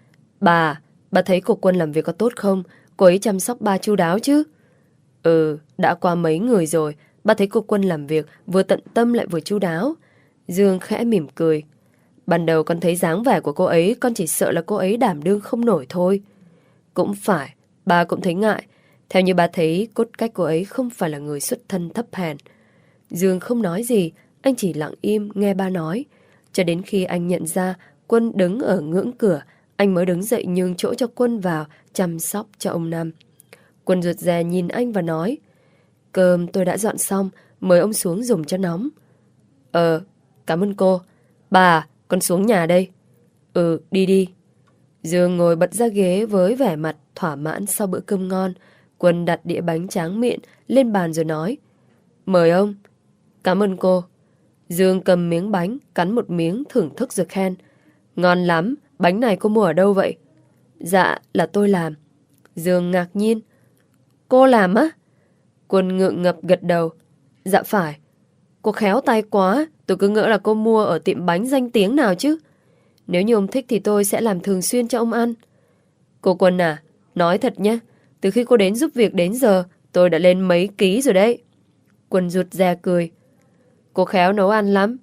Bà thấy cô Quân làm việc có tốt không? Cô ấy chăm sóc ba chu đáo chứ? Ừ, đã qua mấy người rồi, bà thấy cô Quân làm việc vừa tận tâm lại vừa chu đáo. Dương khẽ mỉm cười. Ban đầu con thấy dáng vẻ của cô ấy, con chỉ sợ là cô ấy đảm đương không nổi thôi. Cũng phải, bà cũng thấy ngại. Theo như bà thấy, cốt cách cô ấy không phải là người xuất thân thấp hèn. Dương không nói gì, anh chỉ lặng im nghe ba nói. Cho đến khi anh nhận ra Quân đứng ở ngưỡng cửa, anh mới đứng dậy nhường chỗ cho Quân vào chăm sóc cho ông Năm. Quân rụt rè nhìn anh và nói, cơm tôi đã dọn xong, mời ông xuống dùng cho nóng. Cảm ơn cô. Bà, con xuống nhà đây. Đi đi. Dương ngồi bật ra ghế với vẻ mặt thỏa mãn sau bữa cơm ngon. Quân đặt đĩa bánh tráng miệng lên bàn rồi nói, mời ông. Cảm ơn cô. Dương cầm miếng bánh, cắn một miếng thưởng thức rồi khen, ngon lắm, bánh này cô mua ở đâu vậy? Dạ, là tôi làm. Dương ngạc nhiên, cô làm á? Quân ngượng ngập gật đầu, dạ phải. Cô khéo tay quá, tôi cứ ngỡ là cô mua ở tiệm bánh danh tiếng nào chứ. Nếu như ông thích thì tôi sẽ làm thường xuyên cho ông ăn. Cô Quân à, nói thật nhé, từ khi cô đến giúp việc đến giờ, tôi đã lên mấy ký rồi đấy. Quân rụt rè cười, cô khéo nấu ăn lắm.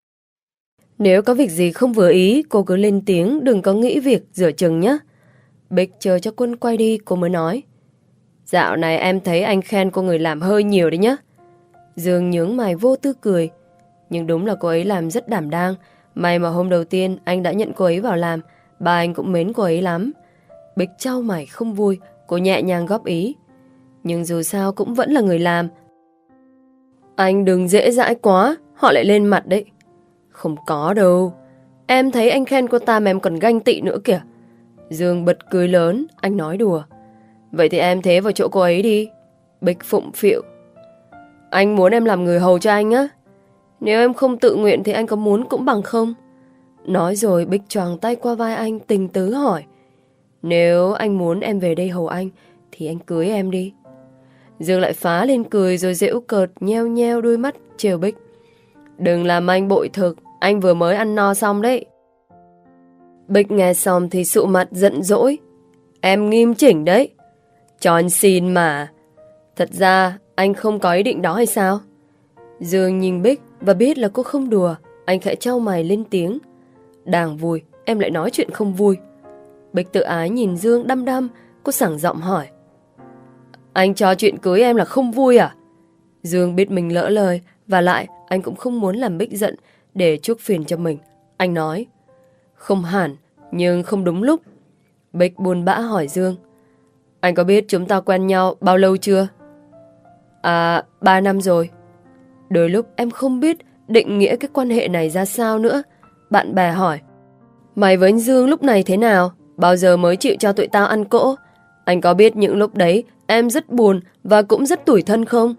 Nếu có việc gì không vừa ý, cô cứ lên tiếng, đừng có nghĩ việc rửa chừng nhé. Bích chờ cho Quân quay đi, cô mới nói, dạo này em thấy anh khen cô người làm hơi nhiều đấy nhá. Dương nhướng mày vô tư cười, nhưng đúng là cô ấy làm rất đảm đang. May mà hôm đầu tiên anh đã nhận cô ấy vào làm, bà anh cũng mến cô ấy lắm. Bích chau mày không vui, cô nhẹ nhàng góp ý, nhưng dù sao cũng vẫn là người làm. Anh đừng dễ dãi quá, họ lại lên mặt đấy. Không có đâu, em thấy anh khen cô ta mà em còn ganh tị nữa kìa. Dương bật cười lớn, anh nói đùa, vậy thì em thế vào chỗ cô ấy đi. Bích phụng phịu, anh muốn em làm người hầu cho anh á? Nếu em không tự nguyện thì anh có muốn cũng bằng không? Nói rồi Bích choàng tay qua vai anh, tình tứ hỏi, nếu anh muốn em về đây hầu anh thì anh cưới em đi. Dương lại phá lên cười rồi giễu cợt nheo nheo đôi mắt trêu Bích, đừng làm anh bội thực, anh vừa mới ăn no xong đấy. Bích nghe xong thì sụ mặt giận dỗi, em nghiêm chỉnh đấy. Cho anh xin mà. Thật ra anh không có ý định đó hay sao? Dương nhìn Bích và biết là cô không đùa, anh khẽ chau mày lên tiếng, đang vui em lại nói chuyện không vui. Bích tự ái nhìn Dương đăm đăm, cô sảng giọng hỏi, anh cho chuyện cưới em là không vui à? Dương biết mình lỡ lời, và lại anh cũng không muốn làm Bích giận để chuốc phiền cho mình. Anh nói, không hẳn, nhưng không đúng lúc. Bích buồn bã hỏi Dương, anh có biết chúng ta quen nhau bao lâu chưa? 3 năm rồi. Đôi lúc em không biết định nghĩa cái quan hệ này ra sao nữa. Bạn bè hỏi, mày với anh Dương lúc này thế nào? Bao giờ mới chịu cho tụi tao ăn cỗ? Anh có biết những lúc đấy em rất buồn và cũng rất tủi thân không?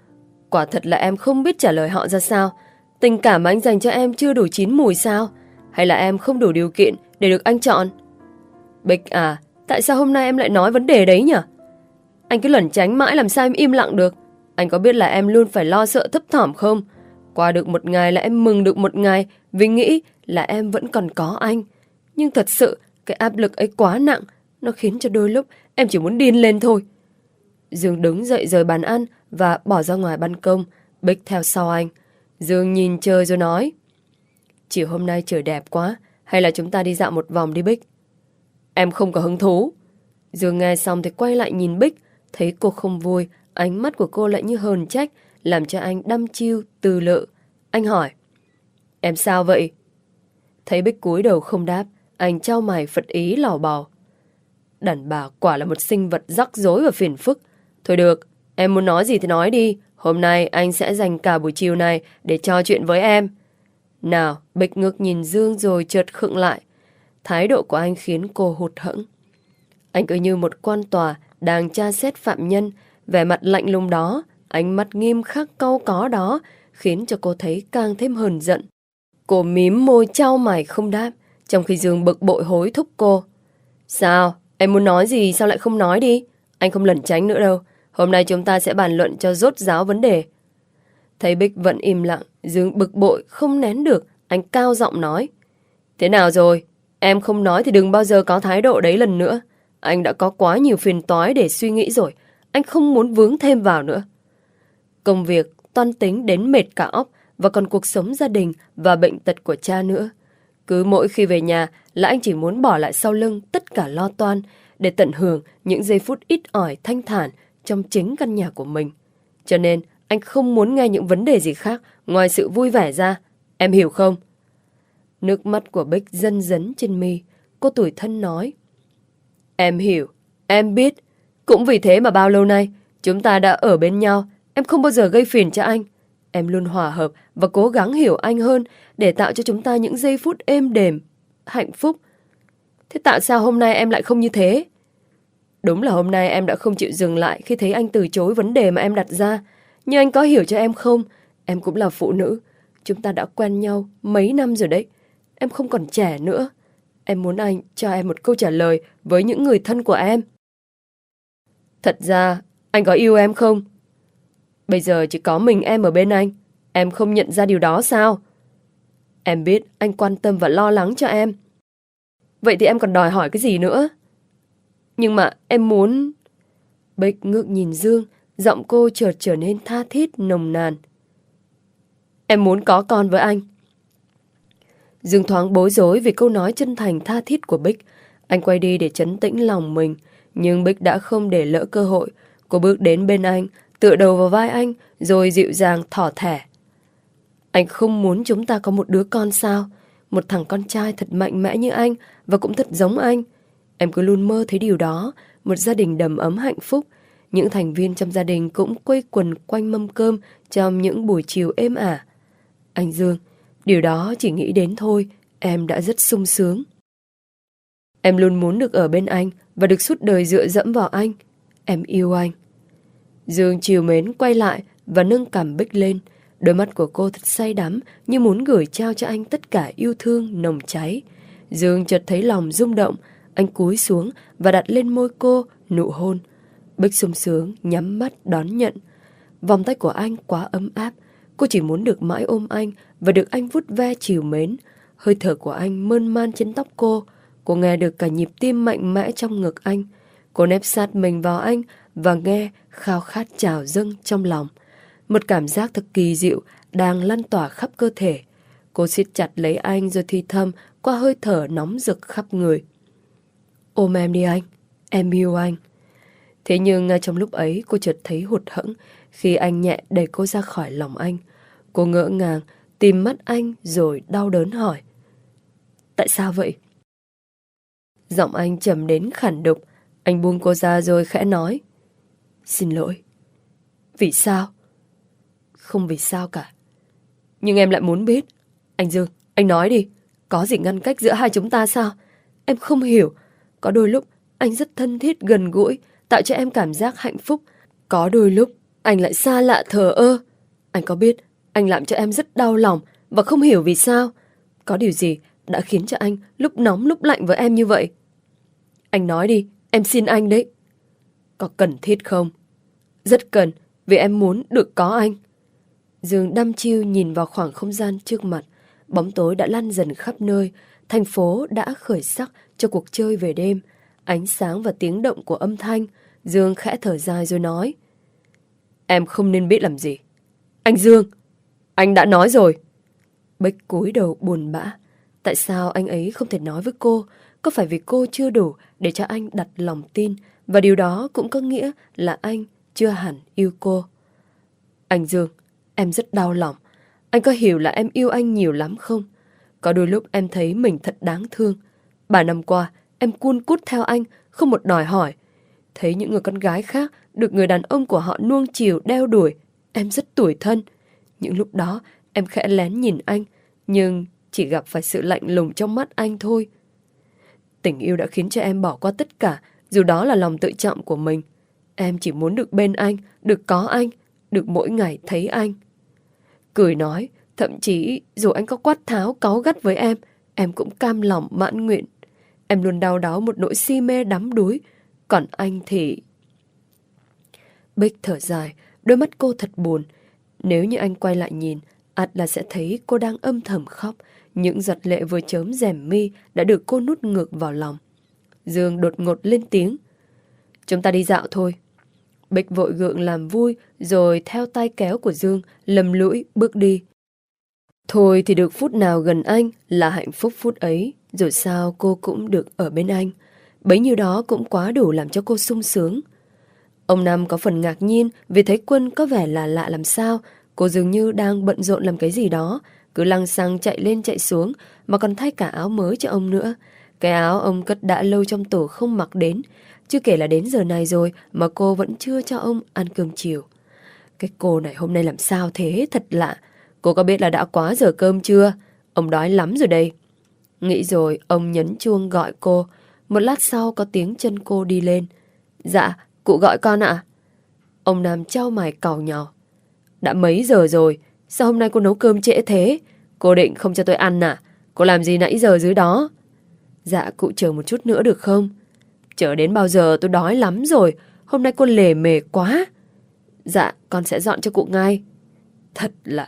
Quả thật là em không biết trả lời họ ra sao. Tình cảm anh dành cho em chưa đủ chín mùi sao? Hay là em không đủ điều kiện để được anh chọn? Bích à, tại sao hôm nay em lại nói vấn đề đấy nhỉ? Anh cứ lẩn tránh mãi làm sao em im lặng được? Anh có biết là em luôn phải lo sợ thấp thỏm không? Qua được một ngày là em mừng được một ngày vì nghĩ là em vẫn còn có anh. Nhưng thật sự cái áp lực ấy quá nặng, nó khiến cho đôi lúc em chỉ muốn điên lên thôi. Dương đứng dậy rời bàn ăn và bỏ ra ngoài ban công. Bích theo sau anh. Dương nhìn trời rồi nói, chiều hôm nay trời đẹp quá, hay là chúng ta đi dạo một vòng đi Bích? Em không có hứng thú. Dương nghe xong thì quay lại nhìn Bích, thấy cô không vui, ánh mắt của cô lại như hờn trách, làm cho anh đăm chiêu tư lự. Anh hỏi, em sao vậy? Thấy Bích cúi đầu không đáp, anh chau mày phật ý lỏ bò, đàn bà quả là một sinh vật rắc rối và phiền phức. Thôi được, em muốn nói gì thì nói đi. Hôm nay anh sẽ dành cả buổi chiều này để trò chuyện với em. Nào, Bích ngước nhìn Dương rồi chợt khựng lại. Thái độ của anh khiến cô hụt hẫng. Anh cứ như một quan tòa đang tra xét phạm nhân. Vẻ mặt lạnh lùng đó, ánh mắt nghiêm khắc cau có đó khiến cho cô thấy càng thêm hờn giận. Cô mím môi chau mày không đáp, trong khi Dương bực bội hối thúc cô. Sao? Em muốn nói gì sao lại không nói đi? Anh không lẩn tránh nữa đâu. Hôm nay chúng ta sẽ bàn luận cho rốt ráo vấn đề. Thấy Bích vẫn im lặng, Dương bực bội không nén được, anh cao giọng nói. Thế nào rồi? Em không nói thì đừng bao giờ có thái độ đấy lần nữa. Anh đã có quá nhiều phiền toái để suy nghĩ rồi. Anh không muốn vướng thêm vào nữa. Công việc, toan tính đến mệt cả óc, và còn cuộc sống gia đình và bệnh tật của cha nữa. Cứ mỗi khi về nhà là anh chỉ muốn bỏ lại sau lưng tất cả lo toan để tận hưởng những giây phút ít ỏi thanh thản trong chính căn nhà của mình. Cho nên anh không muốn nghe những vấn đề gì khác ngoài sự vui vẻ ra. Em hiểu không? Nước mắt của Bích dần dấn trên mi. Cô tủi thân nói. Em hiểu, em biết. Cũng vì thế mà bao lâu nay chúng ta đã ở bên nhau. Em không bao giờ gây phiền cho anh. Em luôn hòa hợp và cố gắng hiểu anh hơn để tạo cho chúng ta những giây phút êm đềm, hạnh phúc. Thế tại sao hôm nay em lại không như thế? Đúng là hôm nay em đã không chịu dừng lại khi thấy anh từ chối vấn đề mà em đặt ra. Nhưng anh có hiểu cho em không? Em cũng là phụ nữ. Chúng ta đã quen nhau mấy năm rồi đấy. Em không còn trẻ nữa. Em muốn anh cho em một câu trả lời với những người thân của em. Thật ra, anh có yêu em không? Bây giờ chỉ có mình em ở bên anh. Em không nhận ra điều đó sao? Em biết anh quan tâm và lo lắng cho em. Vậy thì em còn đòi hỏi cái gì nữa? Nhưng mà em muốn... Bích ngước nhìn Dương, giọng cô chợt trở nên tha thiết nồng nàn. Em muốn có con với anh. Dương thoáng bối rối vì câu nói chân thành tha thiết của Bích. Anh quay đi để trấn tĩnh lòng mình, nhưng Bích đã không để lỡ cơ hội. Cô bước đến bên anh, tựa đầu vào vai anh, rồi dịu dàng thỏ thẻ. Anh không muốn chúng ta có một đứa con sao? Một thằng con trai thật mạnh mẽ như anh và cũng thật giống anh. Em cứ luôn mơ thấy điều đó, một gia đình đầm ấm hạnh phúc. Những thành viên trong gia đình cũng quây quần quanh mâm cơm trong những buổi chiều êm ả. Anh Dương, điều đó chỉ nghĩ đến thôi, em đã rất sung sướng. Em luôn muốn được ở bên anh và được suốt đời dựa dẫm vào anh. Em yêu anh. Dương trìu mến quay lại và nâng cằm Bích lên. Đôi mắt của cô thật say đắm, như muốn gửi trao cho anh tất cả yêu thương nồng cháy. Dương chợt thấy lòng rung động. Anh cúi xuống và đặt lên môi cô nụ hôn. Bích sung sướng nhắm mắt đón nhận. Vòng tay của anh quá ấm áp. Cô chỉ muốn được mãi ôm anh và được anh vuốt ve trìu mến. Hơi thở của anh mơn man trên tóc cô. Cô nghe được cả nhịp tim mạnh mẽ trong ngực anh. Cô nép sát mình vào anh và nghe khao khát trào dâng trong lòng. Một cảm giác thật kỳ diệu đang lan tỏa khắp cơ thể. Cô siết chặt lấy anh rồi thì thầm qua hơi thở nóng rực khắp người. Ôm em đi anh, em yêu anh. Thế nhưng ngay trong lúc ấy cô chợt thấy hụt hẫng khi anh nhẹ đẩy cô ra khỏi lòng anh. Cô ngỡ ngàng tìm mắt anh rồi đau đớn hỏi. Tại sao vậy? Giọng anh trầm đến khản đục. Anh buông cô ra rồi khẽ nói. Xin lỗi. Vì sao? Không vì sao cả. Nhưng em lại muốn biết. Anh Dương, anh nói đi. Có gì ngăn cách giữa hai chúng ta sao? Em không hiểu. Có đôi lúc anh rất thân thiết gần gũi, tạo cho em cảm giác hạnh phúc. Có đôi lúc anh lại xa lạ thờ ơ. Anh có biết anh làm cho em rất đau lòng và không hiểu vì sao. Có điều gì đã khiến cho anh lúc nóng lúc lạnh với em như vậy? Anh nói đi, em xin anh đấy. Có cần thiết không? Rất cần, vì em muốn được có anh. Dương đăm chiêu nhìn vào khoảng không gian trước mặt. Bóng tối đã lan dần khắp nơi. Thành phố đã khởi sắc cho cuộc chơi về đêm. Ánh sáng và tiếng động của âm thanh. Dương khẽ thở dài rồi nói. Em không nên biết làm gì. Anh Dương, anh đã nói rồi. Bích cúi đầu buồn bã. Tại sao anh ấy không thể nói với cô? Có phải vì cô chưa đủ để cho anh đặt lòng tin? Và điều đó cũng có nghĩa là anh chưa hẳn yêu cô. Anh Dương, em rất đau lòng. Anh có hiểu là em yêu anh nhiều lắm không? Có đôi lúc em thấy mình thật đáng thương. 3 năm qua, em cun cút theo anh, không một đòi hỏi. Thấy những người con gái khác được người đàn ông của họ nuông chiều đeo đuổi, em rất tủi thân. Những lúc đó, em khẽ lén nhìn anh, nhưng chỉ gặp phải sự lạnh lùng trong mắt anh thôi. Tình yêu đã khiến cho em bỏ qua tất cả, dù đó là lòng tự trọng của mình. Em chỉ muốn được bên anh, được có anh, được mỗi ngày thấy anh. Cười nói, thậm chí dù anh có quát tháo cáu gắt với em cũng cam lòng mãn nguyện. Em luôn đau đáu một nỗi si mê đắm đuối. Còn anh thì... Bích thở dài, đôi mắt cô thật buồn. Nếu như anh quay lại nhìn, ắt là sẽ thấy cô đang âm thầm khóc. Những giọt lệ vừa chớm rèm mi đã được cô nuốt ngược vào lòng. Dương đột ngột lên tiếng. Chúng ta đi dạo thôi. Bích vội gượng làm vui rồi theo tay kéo của Dương lầm lũi bước đi. Thôi thì được phút nào gần anh là hạnh phúc phút ấy. Rồi sao cô cũng được ở bên anh. Bấy nhiêu đó cũng quá đủ làm cho cô sung sướng. Ông Năm có phần ngạc nhiên vì thấy Quân có vẻ là lạ làm sao. Cô dường như đang bận rộn làm cái gì đó cứ lăng xăng chạy lên chạy xuống, mà còn thay cả áo mới cho ông nữa. Cái áo ông cất đã lâu trong tủ không mặc đến. Chưa kể là đến giờ này rồi mà cô vẫn chưa cho ông ăn cơm chiều. Cái cô này hôm nay làm sao thế, thật lạ. Cô có biết là đã quá giờ cơm chưa? Ông đói lắm rồi đây. Nghĩ rồi, ông nhấn chuông gọi cô. Một lát sau có tiếng chân cô đi lên. Dạ, cụ gọi con ạ. Ông Nam chau mày cau nhàu. Đã mấy giờ rồi, sao hôm nay cô nấu cơm trễ thế? Cô định không cho tôi ăn à? Cô làm gì nãy giờ dưới đó? Dạ, cụ chờ một chút nữa được không? Chờ đến bao giờ, tôi đói lắm rồi. Hôm nay cô lề mề quá. Dạ, con sẽ dọn cho cụ ngay. Thật là...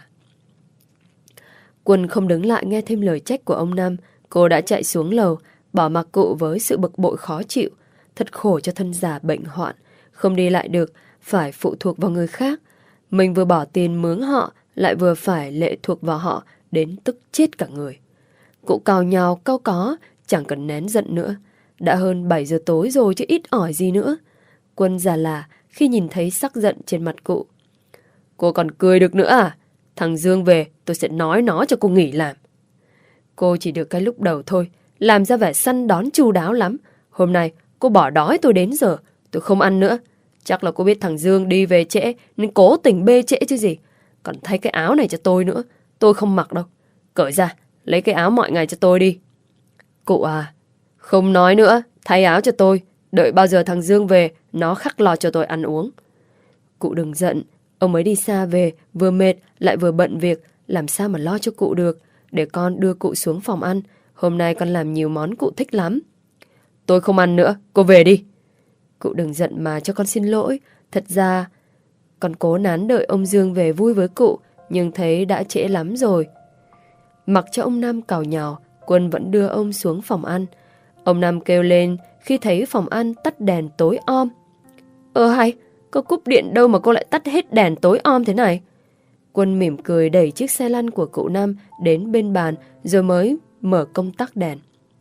Quân không đứng lại nghe thêm lời trách của ông Nam. Cô đã chạy xuống lầu, bỏ mặc cụ với sự bực bội khó chịu. Thật khổ cho thân già bệnh hoạn, không đi lại được, phải phụ thuộc vào người khác. Mình vừa bỏ tiền mướn họ, lại vừa phải lệ thuộc vào họ, đến tức chết cả người. Cụ cào nhào cau có, chẳng cần nén giận nữa. Đã hơn 7 giờ tối rồi chứ ít ỏi gì nữa. Quân già là khi nhìn thấy sắc giận trên mặt cụ. Cô còn cười được nữa à? Thằng Dương về, tôi sẽ nói nó cho cô nghỉ làm. Cô chỉ được cái lúc đầu thôi, làm ra vẻ săn đón chu đáo lắm. Hôm nay cô bỏ đói tôi đến giờ, tôi không ăn nữa. Chắc là cô biết thằng Dương đi về trễ nên cố tình bê trễ chứ gì. Còn thay cái áo này cho tôi nữa, tôi không mặc đâu. Cởi ra, lấy cái áo mọi ngày cho tôi đi. Cụ à, không nói nữa, thay áo cho tôi. Đợi bao giờ thằng Dương về, nó khắc lo cho tôi ăn uống. Cụ đừng giận, ông mới đi xa về, vừa mệt lại vừa bận việc, làm sao mà lo cho cụ được. Để con đưa cụ xuống phòng ăn, hôm nay con làm nhiều món cụ thích lắm. Tôi không ăn nữa, cô về đi. Cụ đừng giận mà cho con xin lỗi. Thật ra con cố nán đợi ông Dương về vui với cụ, nhưng thấy đã trễ lắm rồi. Mặc cho ông Nam càu nhàu, Quân vẫn đưa ông xuống phòng ăn. Ông Nam kêu lên khi thấy phòng ăn tắt đèn tối om. Hay, có cúp điện đâu mà cô lại tắt hết đèn tối om thế này? Quân mỉm cười đẩy chiếc xe lăn của cụ Nam đến bên bàn rồi mới mở công tắc đèn.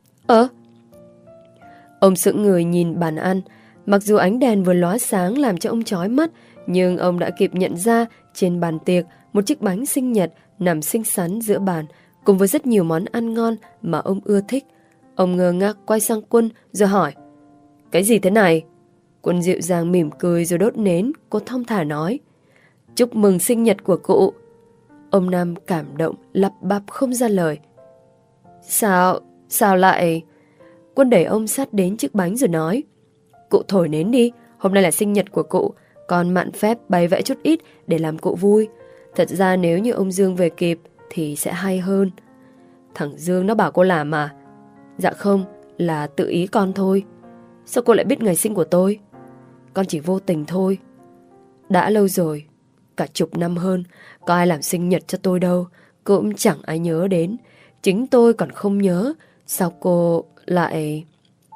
Ông sững người nhìn bàn ăn. Mặc dù ánh đèn vừa lóa sáng làm cho ông chói mắt, nhưng ông đã kịp nhận ra trên bàn tiệc một chiếc bánh sinh nhật nằm xinh xắn giữa bàn, cùng với rất nhiều món ăn ngon mà ông ưa thích. Ông ngơ ngác quay sang Quân rồi hỏi: Cái gì thế này? Quân dịu dàng mỉm cười rồi đốt nến. Cô thong thả nói: Chúc mừng sinh nhật của cụ. Ông Nam cảm động lắp bắp không ra lời. Sao lại... Quân đẩy ông sát đến chiếc bánh rồi nói: Cụ thổi nến đi, hôm nay là sinh nhật của cụ, con mạn phép bày vẽ chút ít để làm cụ vui. Thật ra nếu như ông Dương về kịp thì sẽ hay hơn. Thằng Dương nó bảo cô làm mà. Dạ không, là tự ý con thôi. Sao cô lại biết ngày sinh của tôi? Con chỉ vô tình thôi. Đã lâu rồi, cả chục năm hơn, có ai làm sinh nhật cho tôi đâu, cũng chẳng ai nhớ đến. Chính tôi còn không nhớ, sao cô lại...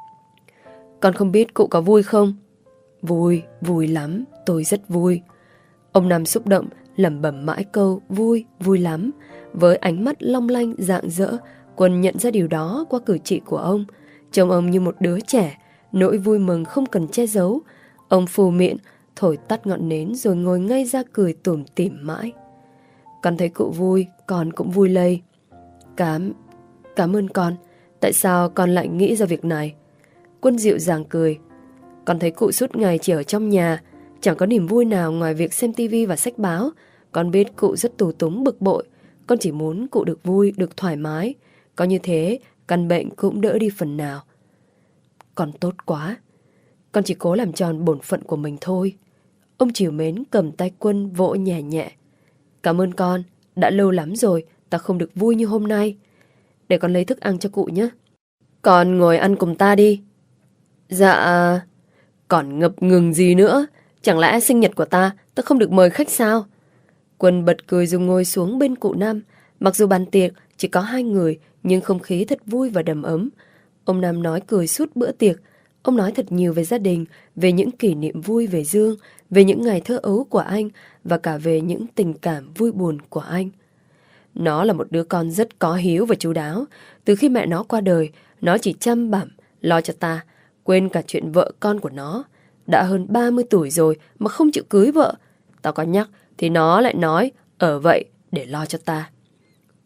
Con không biết cụ có vui không? Vui lắm, tôi rất vui. Ông Nam xúc động, lẩm bẩm mãi câu vui lắm. Với ánh mắt long lanh rạng rỡ, Quân nhận ra điều đó qua cử chỉ của ông. Trông ông như một đứa trẻ, nỗi vui mừng không cần che giấu. Ông phù miệng, thổi tắt ngọn nến rồi ngồi ngay ra cười tủm tỉm mãi. Con thấy cụ vui, con cũng vui lây. Cảm ơn con. Tại sao con lại nghĩ ra việc này? Quân dịu dàng cười. Con thấy cụ suốt ngày chỉ ở trong nhà, chẳng có niềm vui nào ngoài việc xem tivi và sách báo. Con biết cụ rất tù túng bực bội. Con chỉ muốn cụ được vui, được thoải mái. Có như thế, căn bệnh cũng đỡ đi phần nào. Con tốt quá. Con chỉ cố làm tròn bổn phận của mình thôi. Ông trìu mến cầm tay Quân vỗ nhẹ nhẹ. Cảm ơn con, đã lâu lắm rồi ta không được vui như hôm nay. Để con lấy thức ăn cho cụ nhé. Con ngồi ăn cùng ta đi. Dạ... Còn ngập ngừng gì nữa? Chẳng lẽ sinh nhật của ta không được mời khách sao? Quân bật cười rồi ngồi xuống bên cụ Nam. Mặc dù bàn tiệc chỉ có 2 người, nhưng không khí thật vui và đầm ấm. Ông Nam nói cười suốt bữa tiệc. Ông nói thật nhiều về gia đình, về những kỷ niệm vui về Dương, về những ngày thơ ấu của anh và cả về những tình cảm vui buồn của anh. Nó là một đứa con rất có hiếu và chu đáo. Từ khi mẹ nó qua đời, nó chỉ chăm bẵm lo cho ta, quên cả chuyện vợ con của nó. Đã hơn 30 tuổi rồi mà không chịu cưới vợ. Tao có nhắc thì nó lại nói ở vậy để lo cho ta.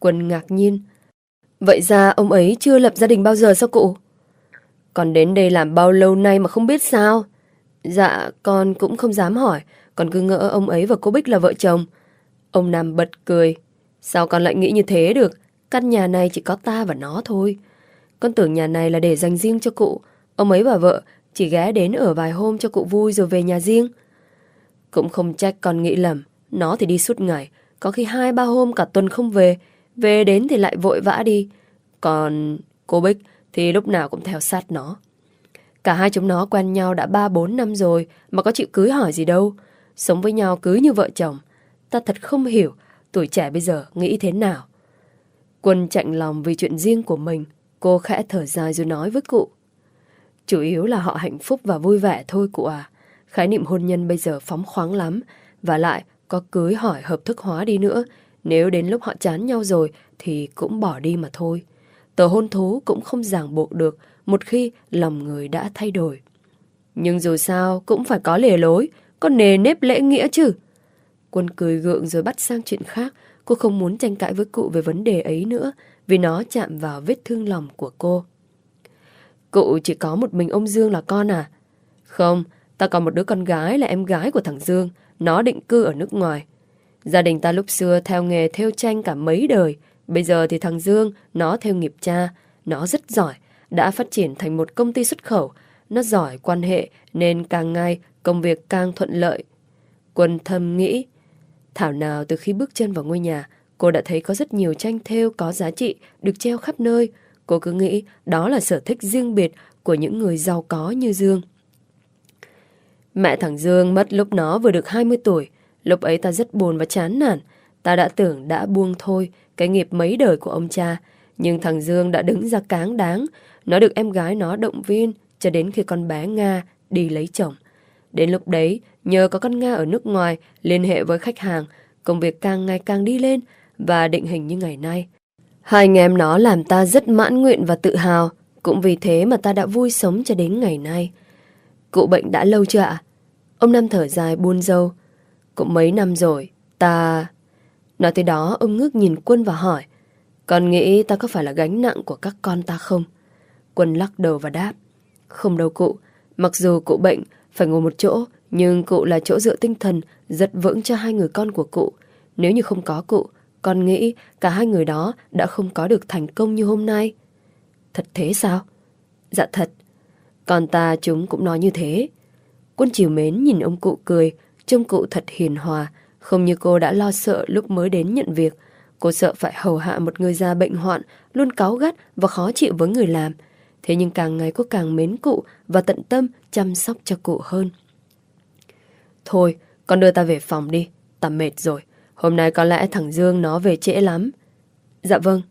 Quân ngạc nhiên. Vậy ra ông ấy chưa lập gia đình bao giờ sao cụ? Con đến đây làm bao lâu nay mà không biết sao? Dạ, con cũng không dám hỏi. Con cứ ngỡ ông ấy và cô Bích là vợ chồng. Ông Nam bật cười. Sao con lại nghĩ như thế được? Căn nhà này chỉ có ta và nó thôi. Con tưởng nhà này là để dành riêng cho cụ. Ông ấy và vợ chỉ ghé đến ở vài hôm cho cụ vui rồi về nhà riêng. Cũng không trách con nghĩ lầm. Nó thì đi suốt ngày. Có khi 2-3 hôm cả tuần không về. Về đến thì lại vội vã đi. Còn cô Bích thì lúc nào cũng theo sát nó. Cả hai chúng nó quen nhau đã 3-4 năm rồi mà có chịu cưới hỏi gì đâu. Sống với nhau cứ như vợ chồng. Ta thật không hiểu tuổi trẻ bây giờ nghĩ thế nào. Quân chạnh lòng vì chuyện riêng của mình. Cô khẽ thở dài rồi nói với cụ. Chủ yếu là họ hạnh phúc và vui vẻ thôi cụ à. Khái niệm hôn nhân bây giờ phóng khoáng lắm. Và lại có cưới hỏi hợp thức hóa đi nữa. Nếu đến lúc họ chán nhau rồi thì cũng bỏ đi mà thôi. Tờ hôn thú cũng không ràng buộc được một khi lòng người đã thay đổi. Nhưng dù sao cũng phải có lề lối, có nề nếp lễ nghĩa chứ. Quân cười gượng rồi bắt sang chuyện khác. Cô không muốn tranh cãi với cụ về vấn đề ấy nữa vì nó chạm vào vết thương lòng của cô. Cụ chỉ có một mình ông Dương là con à? Không, ta còn một đứa con gái là em gái của thằng Dương. Nó định cư ở nước ngoài. Gia đình ta lúc xưa theo nghề thêu tranh cả mấy đời. Bây giờ thì thằng Dương nó theo nghiệp cha. Nó rất giỏi, đã phát triển thành một công ty xuất khẩu. Nó giỏi quan hệ nên càng ngày công việc càng thuận lợi. Quân thầm nghĩ. Thảo nào từ khi bước chân vào ngôi nhà, cô đã thấy có rất nhiều tranh thêu có giá trị được treo khắp nơi. Cô cứ nghĩ đó là sở thích riêng biệt của những người giàu có như Dương. Mẹ thằng Dương mất lúc nó vừa được 20 tuổi. Lúc ấy ta rất buồn và chán nản. Ta đã tưởng đã buông thôi cái nghiệp mấy đời của ông cha. Nhưng thằng Dương đã đứng ra cáng đáng. Nó được em gái nó động viên cho đến khi con bé Nga đi lấy chồng. Đến lúc đấy, nhờ có con Nga ở nước ngoài liên hệ với khách hàng, công việc càng ngày càng đi lên và định hình như ngày nay. Hai anh em nó làm ta rất mãn nguyện và tự hào. Cũng vì thế mà ta đã vui sống cho đến ngày nay. Cụ bệnh đã lâu chưa ạ? Ông Năm thở dài buôn râu. Cũng mấy năm rồi, ta... Nói tới đó, ông ngước nhìn Quân và hỏi. Con nghĩ ta có phải là gánh nặng của các con ta không? Quân lắc đầu và đáp. Không đâu cụ. Mặc dù cụ bệnh, phải ngồi một chỗ, nhưng cụ là chỗ dựa tinh thần rất vững cho hai người con của cụ. Nếu như không có cụ, con nghĩ cả hai người đó đã không có được thành công như hôm nay. Thật thế sao? Dạ thật. Con ta chúng cũng nói như thế. Quân trìu mến nhìn ông cụ cười, trông cụ thật hiền hòa, không như cô đã lo sợ lúc mới đến nhận việc. Cô sợ phải hầu hạ một người già bệnh hoạn, luôn cáu gắt và khó chịu với người làm. Thế nhưng càng ngày cô càng mến cụ và tận tâm chăm sóc cho cụ hơn. Thôi, con đưa ta về phòng đi, ta mệt rồi. Hôm nay có lẽ thằng Dương nó về trễ lắm. Dạ vâng.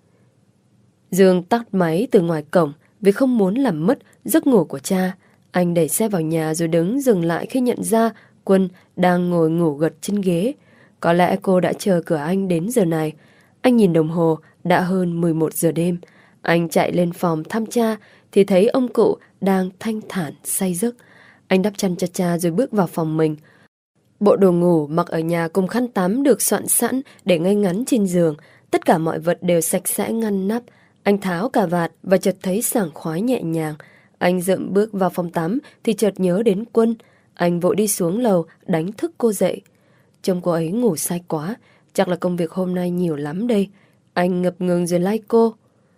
Dương tắt máy từ ngoài cổng vì không muốn làm mất giấc ngủ của cha. Anh đẩy xe vào nhà rồi đứng dừng lại khi nhận ra Quân đang ngồi ngủ gật trên ghế. Có lẽ cô đã chờ cửa anh đến giờ này. Anh nhìn đồng hồ, đã hơn 11 giờ đêm. Anh chạy lên phòng thăm cha thì thấy ông cụ đang thanh thản say giấc. Anh đắp chăn cho cha rồi bước vào phòng mình. Bộ đồ ngủ mặc ở nhà cùng khăn tắm được soạn sẵn để ngay ngắn trên giường. Tất cả mọi vật đều sạch sẽ ngăn nắp. Anh tháo cà vạt và chợt thấy sảng khoái nhẹ nhàng. Anh dậm bước vào phòng tắm thì chợt nhớ đến Quân. Anh vội đi xuống lầu đánh thức cô dậy. Trông cô ấy ngủ say quá. Chắc là công việc hôm nay nhiều lắm đây. Anh ngập ngừng rồi lay cô.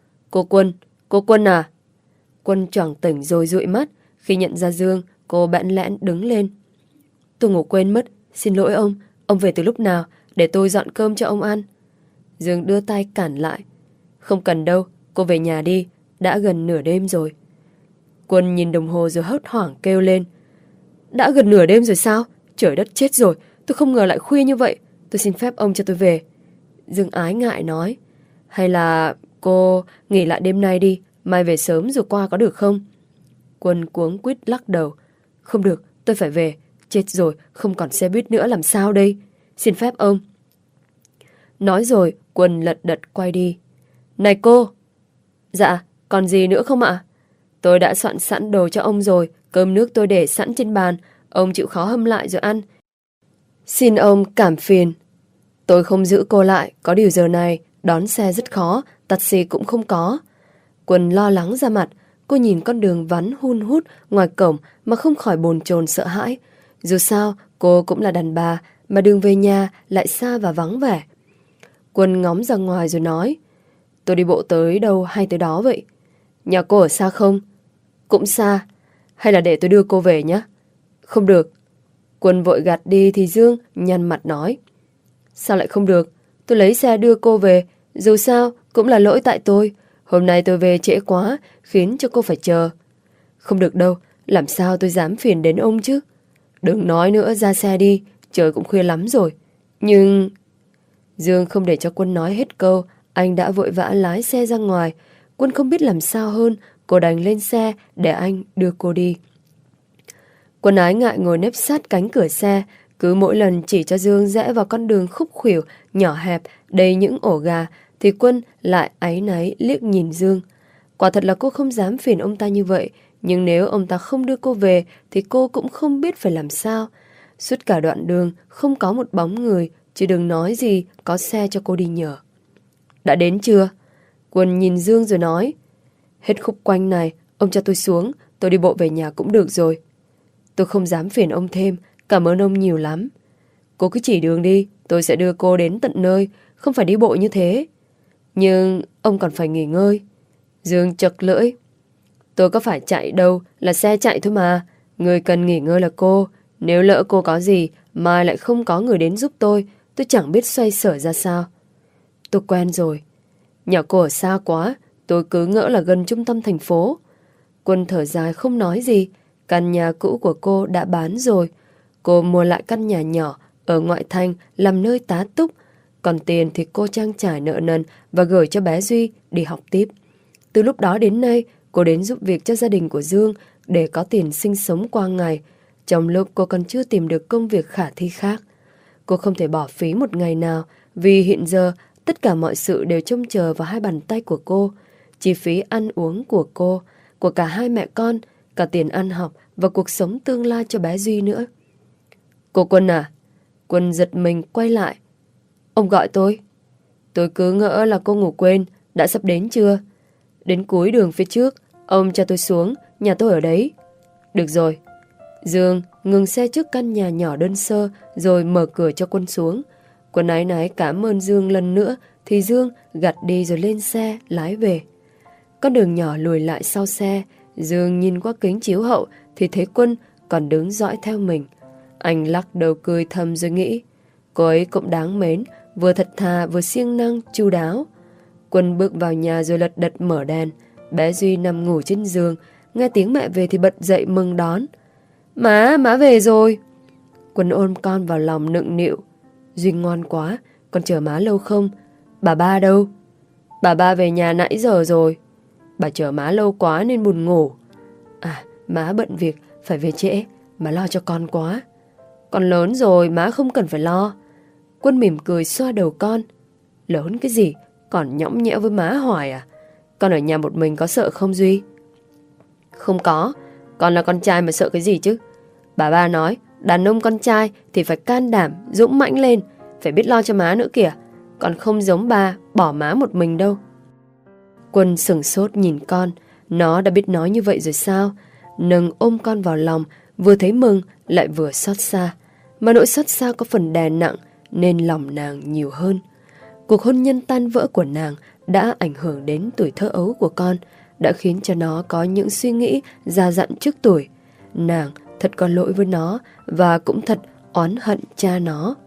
Cô Quân à? Quân choàng tỉnh rồi dụi mắt. Khi nhận ra Dương, cô bẽn lẽn đứng lên. Tôi ngủ quên mất. Xin lỗi ông về từ lúc nào? Để tôi dọn cơm cho ông ăn. Dương đưa tay cản lại. Không cần đâu, cô về nhà đi. Đã gần nửa đêm rồi. Quân nhìn đồng hồ rồi hốt hoảng kêu lên. Đã gần nửa đêm rồi sao? Trời đất chết rồi, tôi không ngờ lại khuya như vậy. Tôi xin phép ông cho tôi về. Dương ái ngại nói. Hay là cô nghỉ lại đêm nay đi, mai về sớm rồi qua có được không? Quân cuống quýt lắc đầu. Không được, tôi phải về. Chết rồi, không còn xe buýt nữa làm sao đây? Xin phép ông. Nói rồi, Quân lật đật quay đi. Này cô! Dạ, còn gì nữa không ạ? Tôi đã soạn sẵn đồ cho ông rồi, cơm nước tôi để sẵn trên bàn, ông chịu khó hâm lại rồi ăn. Xin ông cảm phiền. Tôi không giữ cô lại, có điều giờ này Đón xe rất khó, taxi cũng không có. Quân lo lắng ra mặt. Cô nhìn con đường vắng hun hút ngoài cổng mà không khỏi bồn chồn sợ hãi. Dù sao, cô cũng là đàn bà, mà đường về nhà lại xa và vắng vẻ. Quân ngóng ra ngoài rồi nói, tôi đi bộ tới đâu hay tới đó vậy? Nhà cô ở xa không? Cũng xa. Hay là để tôi đưa cô về nhé? Không được. Quân vội gạt đi thì Dương nhăn mặt nói, sao lại không được? Tôi lấy xe đưa cô về. Dù sao cũng là lỗi tại tôi. Hôm nay tôi về trễ quá, khiến cho cô phải chờ. Không được đâu, làm sao tôi dám phiền đến ông chứ? Đừng nói nữa, ra xe đi, trời cũng khuya lắm rồi. Nhưng... Dương không để cho Quân nói hết câu, anh đã vội vã lái xe ra ngoài. Quân không biết làm sao hơn, cô đành lên xe để anh đưa cô đi. Quân ái ngại ngồi nép sát cánh cửa xe, cứ mỗi lần chỉ cho Dương rẽ vào con đường khúc khuỷu, nhỏ hẹp, đầy những ổ gà, thì Quân lại áy náy liếc nhìn Dương. Quả thật là cô không dám phiền ông ta như vậy, nhưng nếu ông ta không đưa cô về thì cô cũng không biết phải làm sao. Suốt cả đoạn đường không có một bóng người, chứ đừng nói gì có xe cho cô đi nhờ. Đã đến chưa? Quân nhìn Dương rồi nói, hết khúc quanh này, ông cho tôi xuống, tôi đi bộ về nhà cũng được rồi. Tôi không dám phiền ông thêm, cảm ơn ông nhiều lắm. Cô cứ chỉ đường đi, tôi sẽ đưa cô đến tận nơi, không phải đi bộ như thế. Nhưng ông còn phải nghỉ ngơi. Dương chật lưỡi. Tôi có phải chạy đâu, là xe chạy thôi mà. Người cần nghỉ ngơi là cô. Nếu lỡ cô có gì, mai lại không có người đến giúp tôi chẳng biết xoay sở ra sao. Tôi quen rồi. Nhà cô ở xa quá, tôi cứ ngỡ là gần trung tâm thành phố. Quân thở dài không nói gì. Căn nhà cũ của cô đã bán rồi. Cô mua lại căn nhà nhỏ ở ngoại thành làm nơi tá túc. Còn tiền thì cô trang trải nợ nần và gửi cho bé Duy đi học tiếp. Từ lúc đó đến nay, cô đến giúp việc cho gia đình của Dương để có tiền sinh sống qua ngày. Trong lúc cô còn chưa tìm được công việc khả thi khác. Cô không thể bỏ phí một ngày nào vì hiện giờ tất cả mọi sự đều trông chờ vào hai bàn tay của cô. Chi phí ăn uống của cô, của cả hai mẹ con, cả tiền ăn học và cuộc sống tương lai cho bé Duy nữa. Cô Quân à? Quân giật mình quay lại. Ông gọi tôi. Tôi cứ ngỡ là cô ngủ quên. Đã sắp đến chưa? Đến cuối đường phía trước, ông cho tôi xuống, nhà tôi ở đấy. Được rồi. Dương ngừng xe trước căn nhà nhỏ đơn sơ rồi mở cửa cho Quân xuống. Quân áy náy cảm ơn Dương lần nữa thì Dương gạt đi rồi lên xe lái về. Con đường nhỏ lùi lại sau xe. Dương nhìn qua kính chiếu hậu thì thấy Quân còn đứng dõi theo mình. Anh lắc đầu cười thầm rồi nghĩ, cô ấy cũng đáng mến, vừa thật thà vừa siêng năng chu đáo. Quân bước vào nhà rồi lật đật mở đèn. Bé Duy nằm ngủ trên giường, nghe tiếng mẹ về thì bật dậy mừng đón. Má về rồi. Quân ôm con vào lòng nựng nịu. Duy ngoan quá, con chờ má lâu không? Bà ba đâu? Bà ba về nhà nãy giờ rồi. Bà chờ má lâu quá nên buồn ngủ. À, má bận việc, phải về trễ, má lo cho con quá. Con lớn rồi, má không cần phải lo. Quân mỉm cười xoa đầu con. Lớn cái gì, còn nhõng nhẽo với má hoài à? Con ở nhà một mình có sợ không Duy? Không có, con là con trai mà sợ cái gì chứ? Bà ba nói, đàn ông con trai thì phải can đảm, dũng mãnh lên, phải biết lo cho má nữa kìa. Con không giống ba, bỏ má một mình đâu. Quân sửng sốt nhìn con, nó đã biết nói như vậy rồi sao? Nâng ôm con vào lòng, vừa thấy mừng lại vừa xót xa. Mà nỗi xót xa có phần đè nặng nên lòng nàng nhiều hơn. Cuộc hôn nhân tan vỡ của nàng đã ảnh hưởng đến tuổi thơ ấu của con, đã khiến cho nó có những suy nghĩ già dặn trước tuổi. Nàng thật có lỗi với nó và cũng thật oán hận cha nó.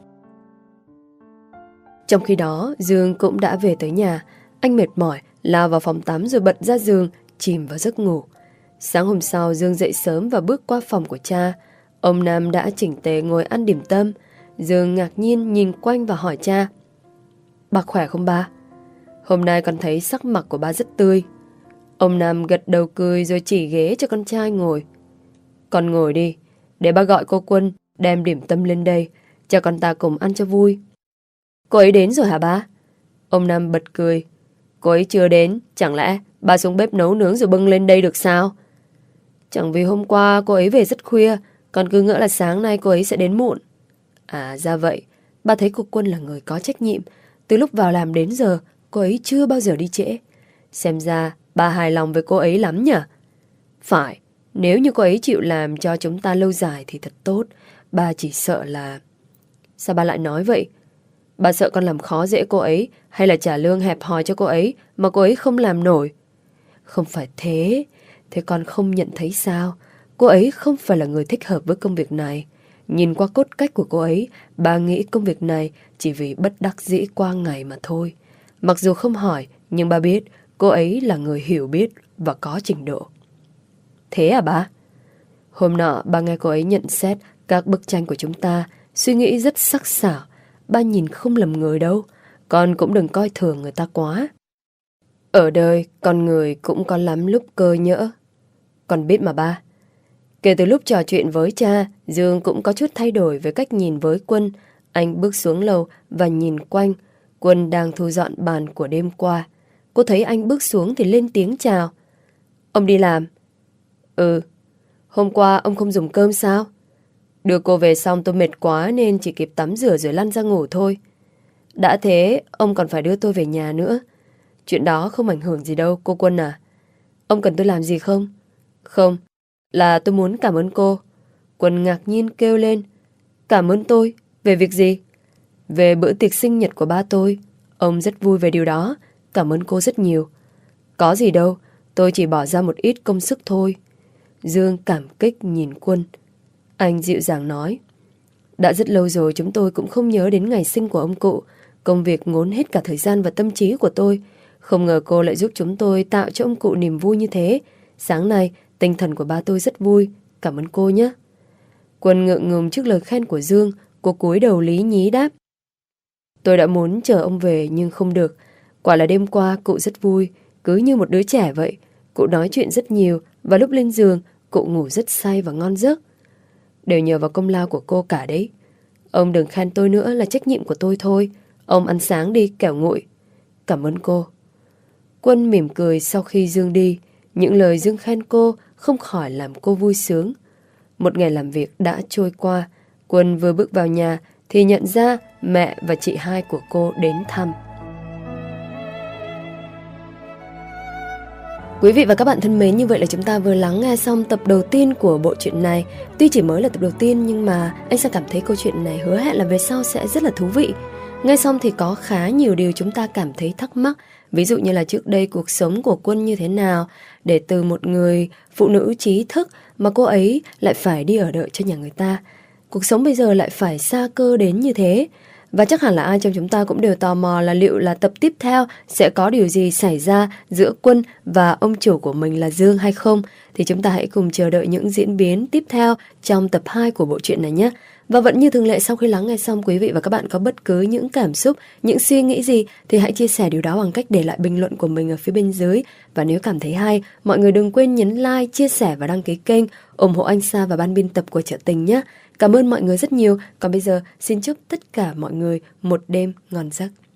Trong khi đó, Dương cũng đã về tới nhà. Anh mệt mỏi, lao vào phòng tắm rồi bật ra giường, chìm vào giấc ngủ. Sáng hôm sau, Dương dậy sớm và bước qua phòng của cha. Ông Nam đã chỉnh tề ngồi ăn điểm tâm. Dương ngạc nhiên nhìn quanh và hỏi cha. Bà khỏe không ba? Hôm nay con thấy sắc mặt của ba rất tươi. Ông Nam gật đầu cười rồi chỉ ghế cho con trai ngồi. Con ngồi đi, để ba gọi cô Quân đem điểm tâm lên đây, cho con ta cùng ăn cho vui. Cô ấy đến rồi hả ba? Ông Nam bật cười. Cô ấy chưa đến, chẳng lẽ ba xuống bếp nấu nướng rồi bưng lên đây được sao? Chẳng vì hôm qua cô ấy về rất khuya, con cứ ngỡ là sáng nay cô ấy sẽ đến muộn. À ra vậy, ba thấy cô Quân là người có trách nhiệm. Từ lúc vào làm đến giờ, cô ấy chưa bao giờ đi trễ. Xem ra ba hài lòng với cô ấy lắm nhỉ? Phải, nếu như cô ấy chịu làm cho chúng ta lâu dài thì thật tốt. Ba chỉ sợ là... Sao ba lại nói vậy? Ba sợ con làm khó dễ cô ấy, hay là trả lương hẹp hòi cho cô ấy mà cô ấy không làm nổi? Không phải thế. Thế con không nhận thấy sao? Cô ấy không phải là người thích hợp với công việc này. Nhìn qua cốt cách của cô ấy, ba nghĩ công việc này chỉ vì bất đắc dĩ qua ngày mà thôi. Mặc dù không hỏi, nhưng ba biết cô ấy là người hiểu biết và có trình độ. Thế à ba? Hôm nọ ba nghe cô ấy nhận xét các bức tranh của chúng ta, suy nghĩ rất sắc sảo. Ba nhìn không lầm người đâu. Con cũng đừng coi thường người ta quá. Ở đời, con người cũng có lắm lúc cơ nhỡ. Con biết mà ba. Kể từ lúc trò chuyện với cha, Dương cũng có chút thay đổi về cách nhìn với Quân. Anh bước xuống lầu và nhìn quanh. Quân đang thu dọn bàn của đêm qua. Cô thấy anh bước xuống thì lên tiếng chào. Ông đi làm? Ừ. Hôm qua ông không dùng cơm sao? Đưa cô về xong tôi mệt quá nên chỉ kịp tắm rửa rồi lăn ra ngủ thôi. Đã thế, ông còn phải đưa tôi về nhà nữa. Chuyện đó không ảnh hưởng gì đâu, cô Quân à. Ông cần tôi làm gì không? Không, là tôi muốn cảm ơn cô. Quân ngạc nhiên kêu lên. Cảm ơn tôi? Về việc gì? Về bữa tiệc sinh nhật của ba tôi. Ông rất vui về điều đó. Cảm ơn cô rất nhiều. Có gì đâu, tôi chỉ bỏ ra một ít công sức thôi. Dương cảm kích nhìn Quân. Anh dịu dàng nói. Đã rất lâu rồi chúng tôi cũng không nhớ đến ngày sinh của ông cụ. Công việc ngốn hết cả thời gian và tâm trí của tôi. Không ngờ cô lại giúp chúng tôi tạo cho ông cụ niềm vui như thế. Sáng nay, tinh thần của ba tôi rất vui. Cảm ơn cô nhé. Quân ngượng ngùng trước lời khen của Dương. Cô cúi đầu lý nhí đáp. Tôi đã muốn chờ ông về nhưng không được. Quả là đêm qua cụ rất vui, cứ như một đứa trẻ vậy. Cụ nói chuyện rất nhiều và lúc lên giường, cụ ngủ rất say và ngon giấc. Đều nhờ vào công lao của cô cả đấy. Ông đừng khen tôi nữa, là trách nhiệm của tôi thôi. Ông ăn sáng đi, kẻo nguội. Cảm ơn cô. Quân mỉm cười sau khi Dương đi. Những lời Dương khen cô không khỏi làm cô vui sướng. Một ngày làm việc đã trôi qua. Quân vừa bước vào nhà thì nhận ra mẹ và chị hai của cô đến thăm. Quý vị và các bạn thân mến, như vậy là chúng ta vừa lắng nghe xong tập đầu tiên của bộ truyện này. Tuy chỉ mới là tập đầu tiên nhưng mà anh sẽ cảm thấy câu chuyện này hứa hẹn là về sau sẽ rất là thú vị. Nghe xong thì có khá nhiều điều chúng ta cảm thấy thắc mắc. Ví dụ như là trước đây cuộc sống của Quân như thế nào, để từ một người phụ nữ trí thức mà cô ấy lại phải đi ở đợi cho nhà người ta. Cuộc sống bây giờ lại phải xa cơ đến như thế. Và chắc hẳn là ai trong chúng ta cũng đều tò mò là liệu là tập tiếp theo sẽ có điều gì xảy ra giữa Quân và ông chủ của mình là Dương hay không. Thì chúng ta hãy cùng chờ đợi những diễn biến tiếp theo trong tập 2 của bộ truyện này nhé. Và vẫn như thường lệ, sau khi lắng nghe xong, quý vị và các bạn có bất cứ những cảm xúc, những suy nghĩ gì thì hãy chia sẻ điều đó bằng cách để lại bình luận của mình ở phía bên dưới. Và nếu cảm thấy hay, mọi người đừng quên nhấn like, chia sẻ và đăng ký kênh, ủng hộ anh Sa và ban biên tập của Chợ Tình nhé. Cảm ơn mọi người rất nhiều. Còn bây giờ, xin chúc tất cả mọi người một đêm ngon giấc.